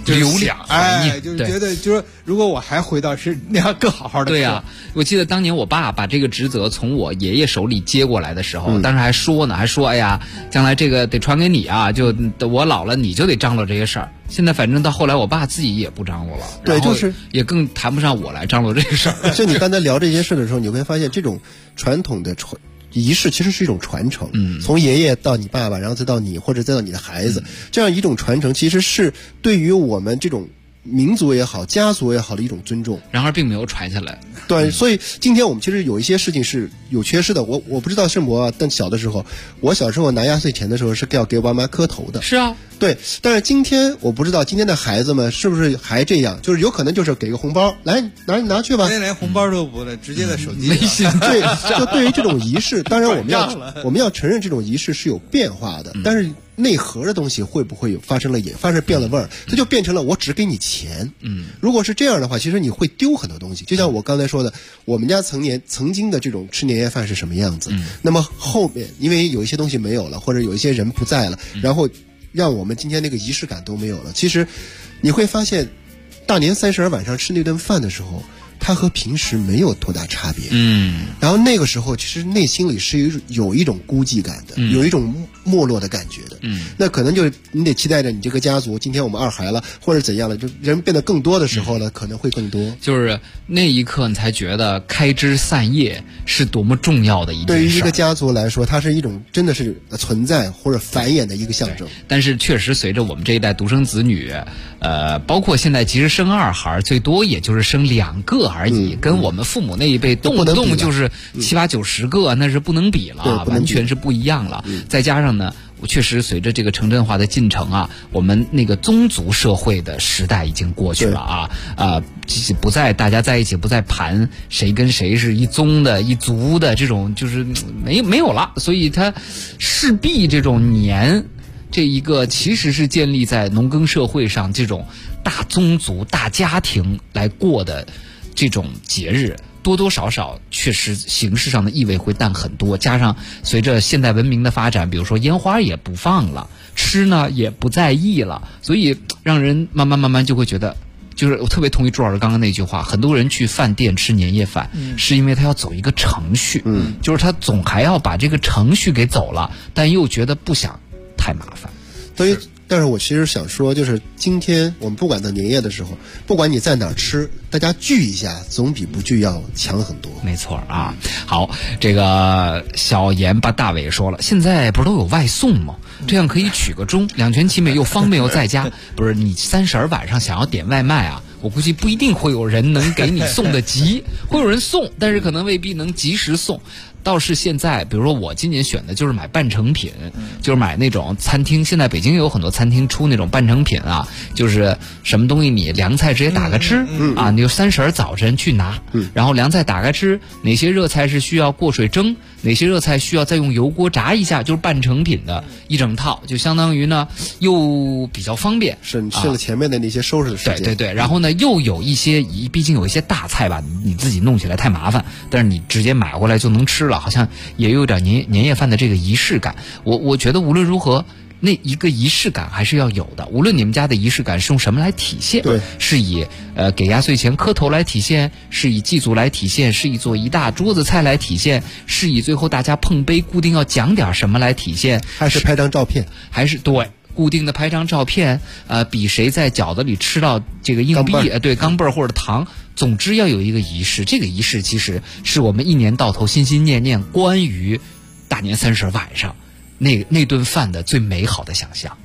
留恋怀念， 就觉得就是如果我还回到是那样更好好的。 对啊，我记得当年我爸把这个职责从我爷爷手里接过来的时候，当时还说哎呀，将来这个得传给你啊，就我老了你就得张罗这些事儿。现在反正到后来我爸自己也不张罗了， 对，就是也更谈不上我来张罗这个事儿。 就你刚才聊这些事的时候，你会发现这种传统的仪式其实是一种传承，从爷爷到你爸爸，然后再到你，或者再到你的孩子，这样一种传承，其实是对于我们这种民族也好，家族也好的一种尊重。 然而并没有传下来。 对，所以今天我们其实有一些事情是有缺失的。我不知道盛博啊，但小的时候，我小时候拿压岁钱的时候是要给爸妈磕头的。 是啊， 对。但是今天我不知道今天的孩子们是不是还这样，就是有可能就是给个红包，来拿去吧。 连红包都不了，直接在手机。 微信。 对，就对于这种仪式，当然我们要承认这种仪式是有变化的，但是内核的东西会不会也发生变了味儿？它就变成了我只给你钱。如果是这样的话，其实你会丢很多东西。就像我刚才说的，我们家曾经的这种吃年夜饭是什么样子？那么后面因为有一些东西没有了，或者有一些人不在了，然后让我们今天那个仪式感都没有了。其实你会发现，大年30晚上吃那顿饭的时候，它和平时没有多大差别。然后那个时候其实内心里是有一种孤寂感的，有一种没落的感觉的。那可能就你得期待着你这个家族，今天我们2孩了，或者怎样了，就人变得更多的时候了，可能会更多。 就是那一刻你才觉得开枝散叶是多么重要的一件事。 对于一个家族来说，它是一种真的是存在或者繁衍的一个象征。 但是确实随着我们这一代独生子女，包括现在其实生2孩最多也就是生2个而已，跟我们父母那一辈动不动就是7、8、90个，那是不能比了，完全是不一样了。再加上呢，我确实随着这个城镇化的进程啊，我们那个宗族社会的时代已经过去了啊，不再大家在一起不再盘谁跟谁是一宗的一族的这种，就是没有了，所以它势必这种年这一个其实是建立在农耕社会上这种大宗族大家庭来过的这种节日，多多少少确实形式上的意味会淡很多，加上随着现代文明的发展，比如说烟花也不放了，吃呢也不在意了，所以让人慢慢就会觉得，就是我特别同意朱老师刚刚那句话，很多人去饭店吃年夜饭，是因为他要走一个程序，就是他总还要把这个程序给走了，但又觉得不想太麻烦。 但是我其实想说，就是今天我们不管到年夜的时候，不管你在哪儿吃，大家聚一下总比不聚要强很多。 没错啊。好，这个小严把大伟说了，现在不是都有外送吗？这样可以取个中，两全其美又方便又在家。不是你30晚上想要点外卖啊，我估计不一定会有人能给你送得及，会有人送，但是可能未必能及时送。倒是现在比如说我今年选的就是买半成品，就是买那种餐厅，现在北京也有很多餐厅出那种半成品啊，就是什么东西你凉菜直接打开吃啊，你就30早晨去拿，然后凉菜打开吃，哪些热菜是需要过水蒸，哪些热菜需要再用油锅炸一下，就是半成品的一整套，就相当于呢又比较方便， 省了前面的那些收拾的时间。 对，然后呢又有一些毕竟有一些大菜吧，你自己弄起来太麻烦，但是你直接买回来就能吃了，好像也有点年夜饭的这个仪式感。我觉得无论如何，那一个仪式感还是要有的。无论你们家的仪式感是用什么来体现， 对， 是以给压岁钱磕头来体现，是以祭祖来体现，是以做一大桌子菜来体现，是以最后大家碰杯固定要讲点什么来体现， 还是拍张照片， 还是对固定的拍张照片，比谁在饺子里吃到这个硬币，对，钢镚或者糖。总之要有一个仪式，这个仪式其实是我们一年到头心心念念关于大年30晚上那顿饭的最美好的想象。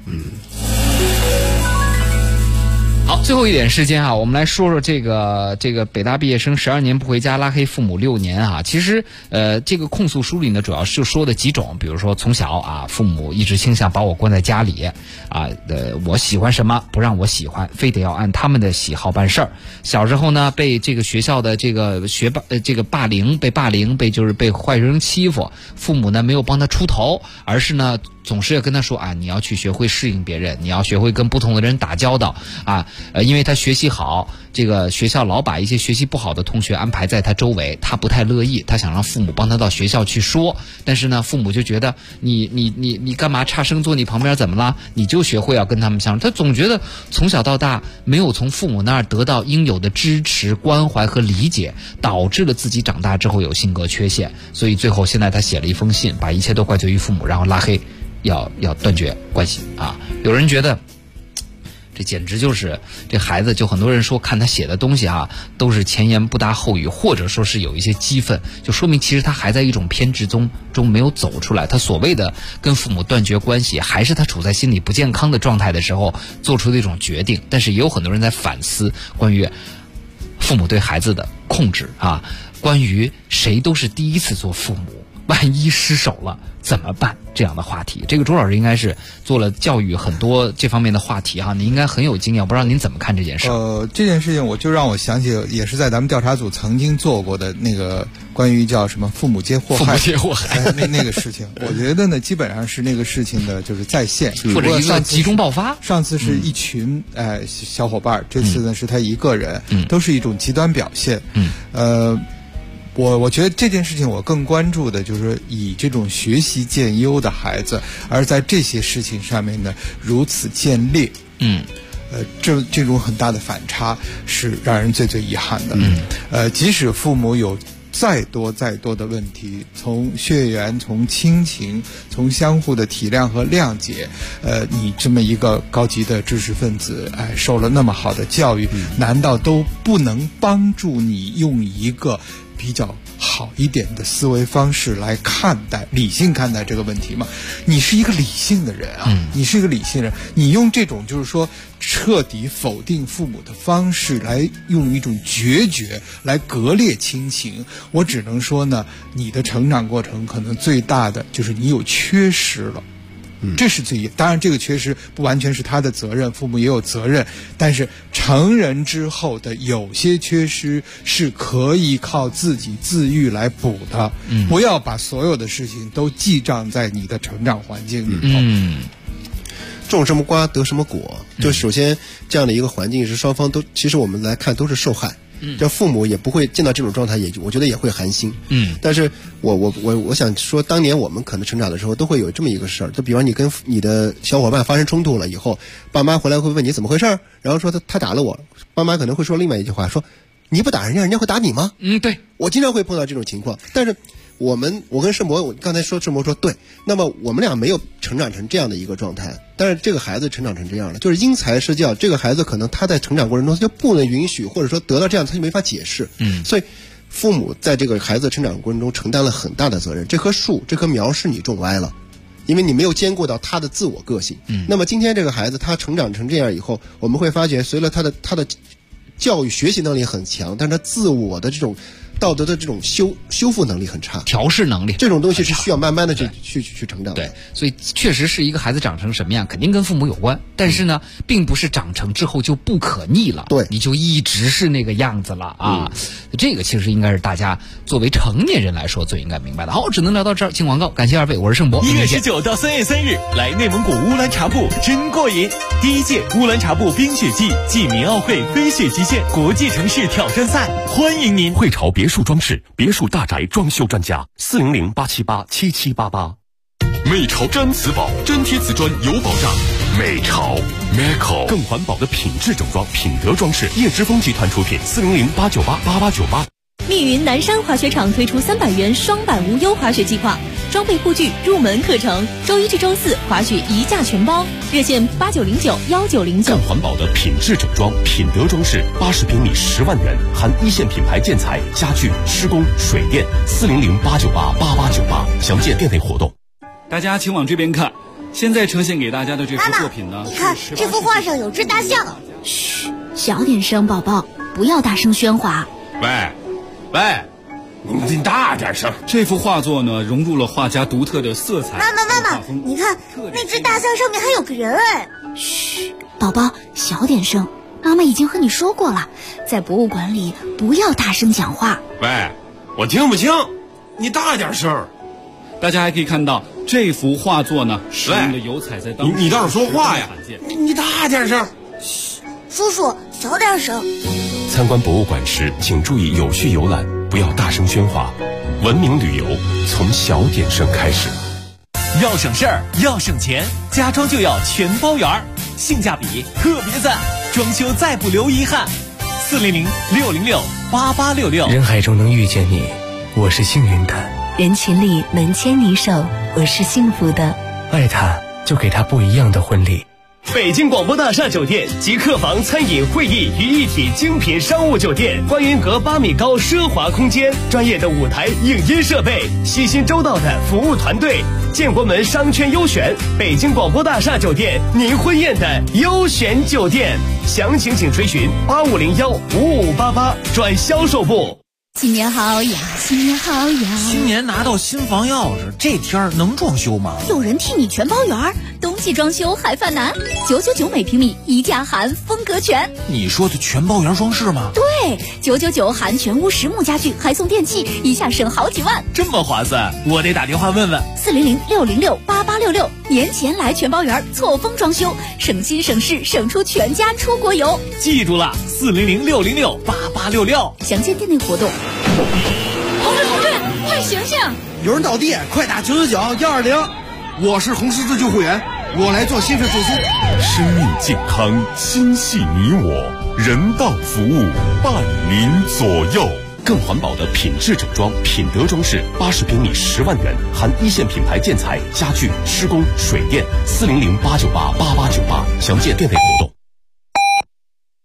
好，最后一点时间啊，我们来说说这个北大毕业生12年不回家拉黑父母6年啊。其实这个控诉书里呢，主要是说的几种，比如说从小啊，父母一直倾向把我关在家里啊，我喜欢什么不让我喜欢，非得要按他们的喜好办事儿。小时候呢，被这个学校的这个霸凌，被坏学生欺负，父母呢没有帮他出头，而是呢总是要跟他说啊，你要去学会适应别人，你要学会跟不同的人打交道啊。因为他学习好，这个学校老把一些学习不好的同学安排在他周围，他不太乐意，他想让父母帮他到学校去说，但是呢，父母就觉得你干嘛差生坐你旁边怎么了？你就学会要跟他们相处。他总觉得从小到大没有从父母那儿得到应有的支持、关怀和理解，导致了自己长大之后有性格缺陷。所以最后现在他写了一封信，把一切都怪罪于父母，然后拉黑，要断绝关系啊！有人觉得这简直就是这孩子，就很多人说看他写的东西啊，都是前言不搭后语，或者说是有一些激愤，就说明其实他还在一种偏执中没有走出来。他所谓的跟父母断绝关系，还是他处在心理不健康的状态的时候做出的一种决定。但是也有很多人在反思关于父母对孩子的控制啊，关于谁都是第一次做父母，万一失手了怎么办？这样的话题，这个周老师应该是做了教育很多这方面的话题哈，你应该很有经验，不知道您怎么看这件事？ 这件事情我就让我想起，也是在咱们调查组曾经做过的那个关于叫什么父母皆祸害，那个事情，我觉得呢，基本上是那个事情的就是再现， 或者一个集中爆发。 上次是一群小伙伴，这次呢是他一个人，都是一种极端表现。我觉得这件事情我更关注的就是以这种学习渐优的孩子，而在这些事情上面呢如此见劣，这种很大的反差是让人最遗憾的。即使父母有再多的问题，从血缘、从亲情、从相互的体谅和谅解，你这么一个高级的知识分子，受了那么好的教育，难道都不能帮助你用一个比较好一点的思维方式来理性看待这个问题吗？你是一个理性的人啊，你是一个理性人，你用这种就是说彻底否定父母的方式来用一种决绝来割裂亲情，我只能说呢，你的成长过程可能最大的就是你有缺失了。这是当然这个缺失不完全是他的责任，父母也有责任，但是成人之后的有些缺失是可以靠自己自愈来补的，不要把所有的事情都记账在你的成长环境里头。 种什么瓜得什么果，就首先这样的一个环境是双方都，其实我们来看都是受害。这父母也不会见到这种状态，我觉得也会寒心。但是我想说，当年我们可能成长的时候都会有这么一个事儿，就比方你跟你的小伙伴发生冲突了以后，爸妈回来会问你怎么回事，然后说他打了我，爸妈可能会说另外一句话，说你不打人家，人家会打你吗？ 对， 我经常会碰到这种情况。但是我跟盛博，我刚才说盛博说对，那么我们俩没有成长成这样的一个状态，但是这个孩子成长成这样了，就是因材施教。这个孩子可能他在成长过程中他就不能允许，或者说得到这样他就没法解释。所以父母在这个孩子成长过程中承担了很大的责任。这棵树这棵苗是你种歪了，因为你没有兼顾到他的自我个性。那么今天这个孩子他成长成这样以后，我们会发觉随着他的教育学习能力很强，但是他自我的这种道德的这种修复能力很差， 调试能力这种东西是需要慢慢的去成长的。 对，所以确实是一个孩子长成什么样，肯定跟父母有关，但是呢，并不是长成之后就不可逆了， 对， 你就一直是那个样子了啊。这个其实应该是大家作为成年人来说最应该明白的。好，只能聊到这儿，进广告，感谢二位，我是盛博。 1月19到3月3日，来内蒙古乌兰察布真过瘾！第1届乌兰察布冰雪季暨民奥会飞雪极限国际城市挑战赛，欢迎您！ 汇潮别墅装饰，别墅大宅装修专家，400-878-7788。美潮真瓷宝，真贴瓷砖有保障。美潮 Meco 更环保的品质整装，品德装饰，叶之峰集团出品，400-898-8898。 密云南山滑雪场推出300元双板无忧滑雪计划，装备护具、入门课程，周1至周4滑雪一价全包，热线8909-1909。 更环保的品质整装，品德装饰，80平米10万元，含一线品牌建材、家具、施工、水电，400-898-8898。详见店内活动。 大家请往这边看，现在呈现给大家的这幅作品呢， 你看这幅画上有只大象。 嘘，小点声，宝宝，不要大声喧哗。 喂，你大点声！这幅画作呢，融入了画家独特的色彩。 妈妈，你看那只大象上面还有个人哎！ 嘘，宝宝，小点声。妈妈已经和你说过了，在博物馆里不要大声讲话。 喂，我听不清，你大点声。大家还可以看到， 这幅画作呢，使用的油彩在当时你倒是说话呀！你大点声。 叔叔，小点声。 参观博物馆时，请注意有序游览，不要大声喧哗。文明旅游从小点声开始。 要省事儿，要省钱，家装就要全包圆儿，性价比特别赞，装修再不留遗憾。400-606-8866。 人海中能遇见你，我是幸运的； 人群里能牵你手，我是幸福的。 爱他，就给他不一样的婚礼。 北京广播大厦酒店集客房、餐饮、会议于一体精品商务酒店，观云阁8米高奢华空间，专业的舞台影音设备，细心周到的服务团队，建国门商圈优选，北京广播大厦酒店，您婚宴的优选酒店。详情请垂询8501-5588转销售部。 新年好呀，新年好呀！ 新年拿到新房钥匙，这天儿能装修吗？ 有人替你全包圆儿，冬季装修还犯难，999每平米，一价含风格全。 你说的全包圆装饰吗？ 对，999含全屋实木家具，还送电器，一下省好几万， 这么划算！我得打电话问问。 400-606-8866，年前来全包圆，错峰装修，省心省事，省出全家出国游。 记住了，400-606-8866， 详见店内活动。同志，快醒醒！ 有人倒地，快打999-120。我是红十字救护员，我来做心肺复苏。 生命健康，心系你我，人道服务伴您左右。 更环保的品质整装，品德装饰，80平米10万元，含一线品牌建材、家具、施工、水电。400-898-8898，详见店内活动。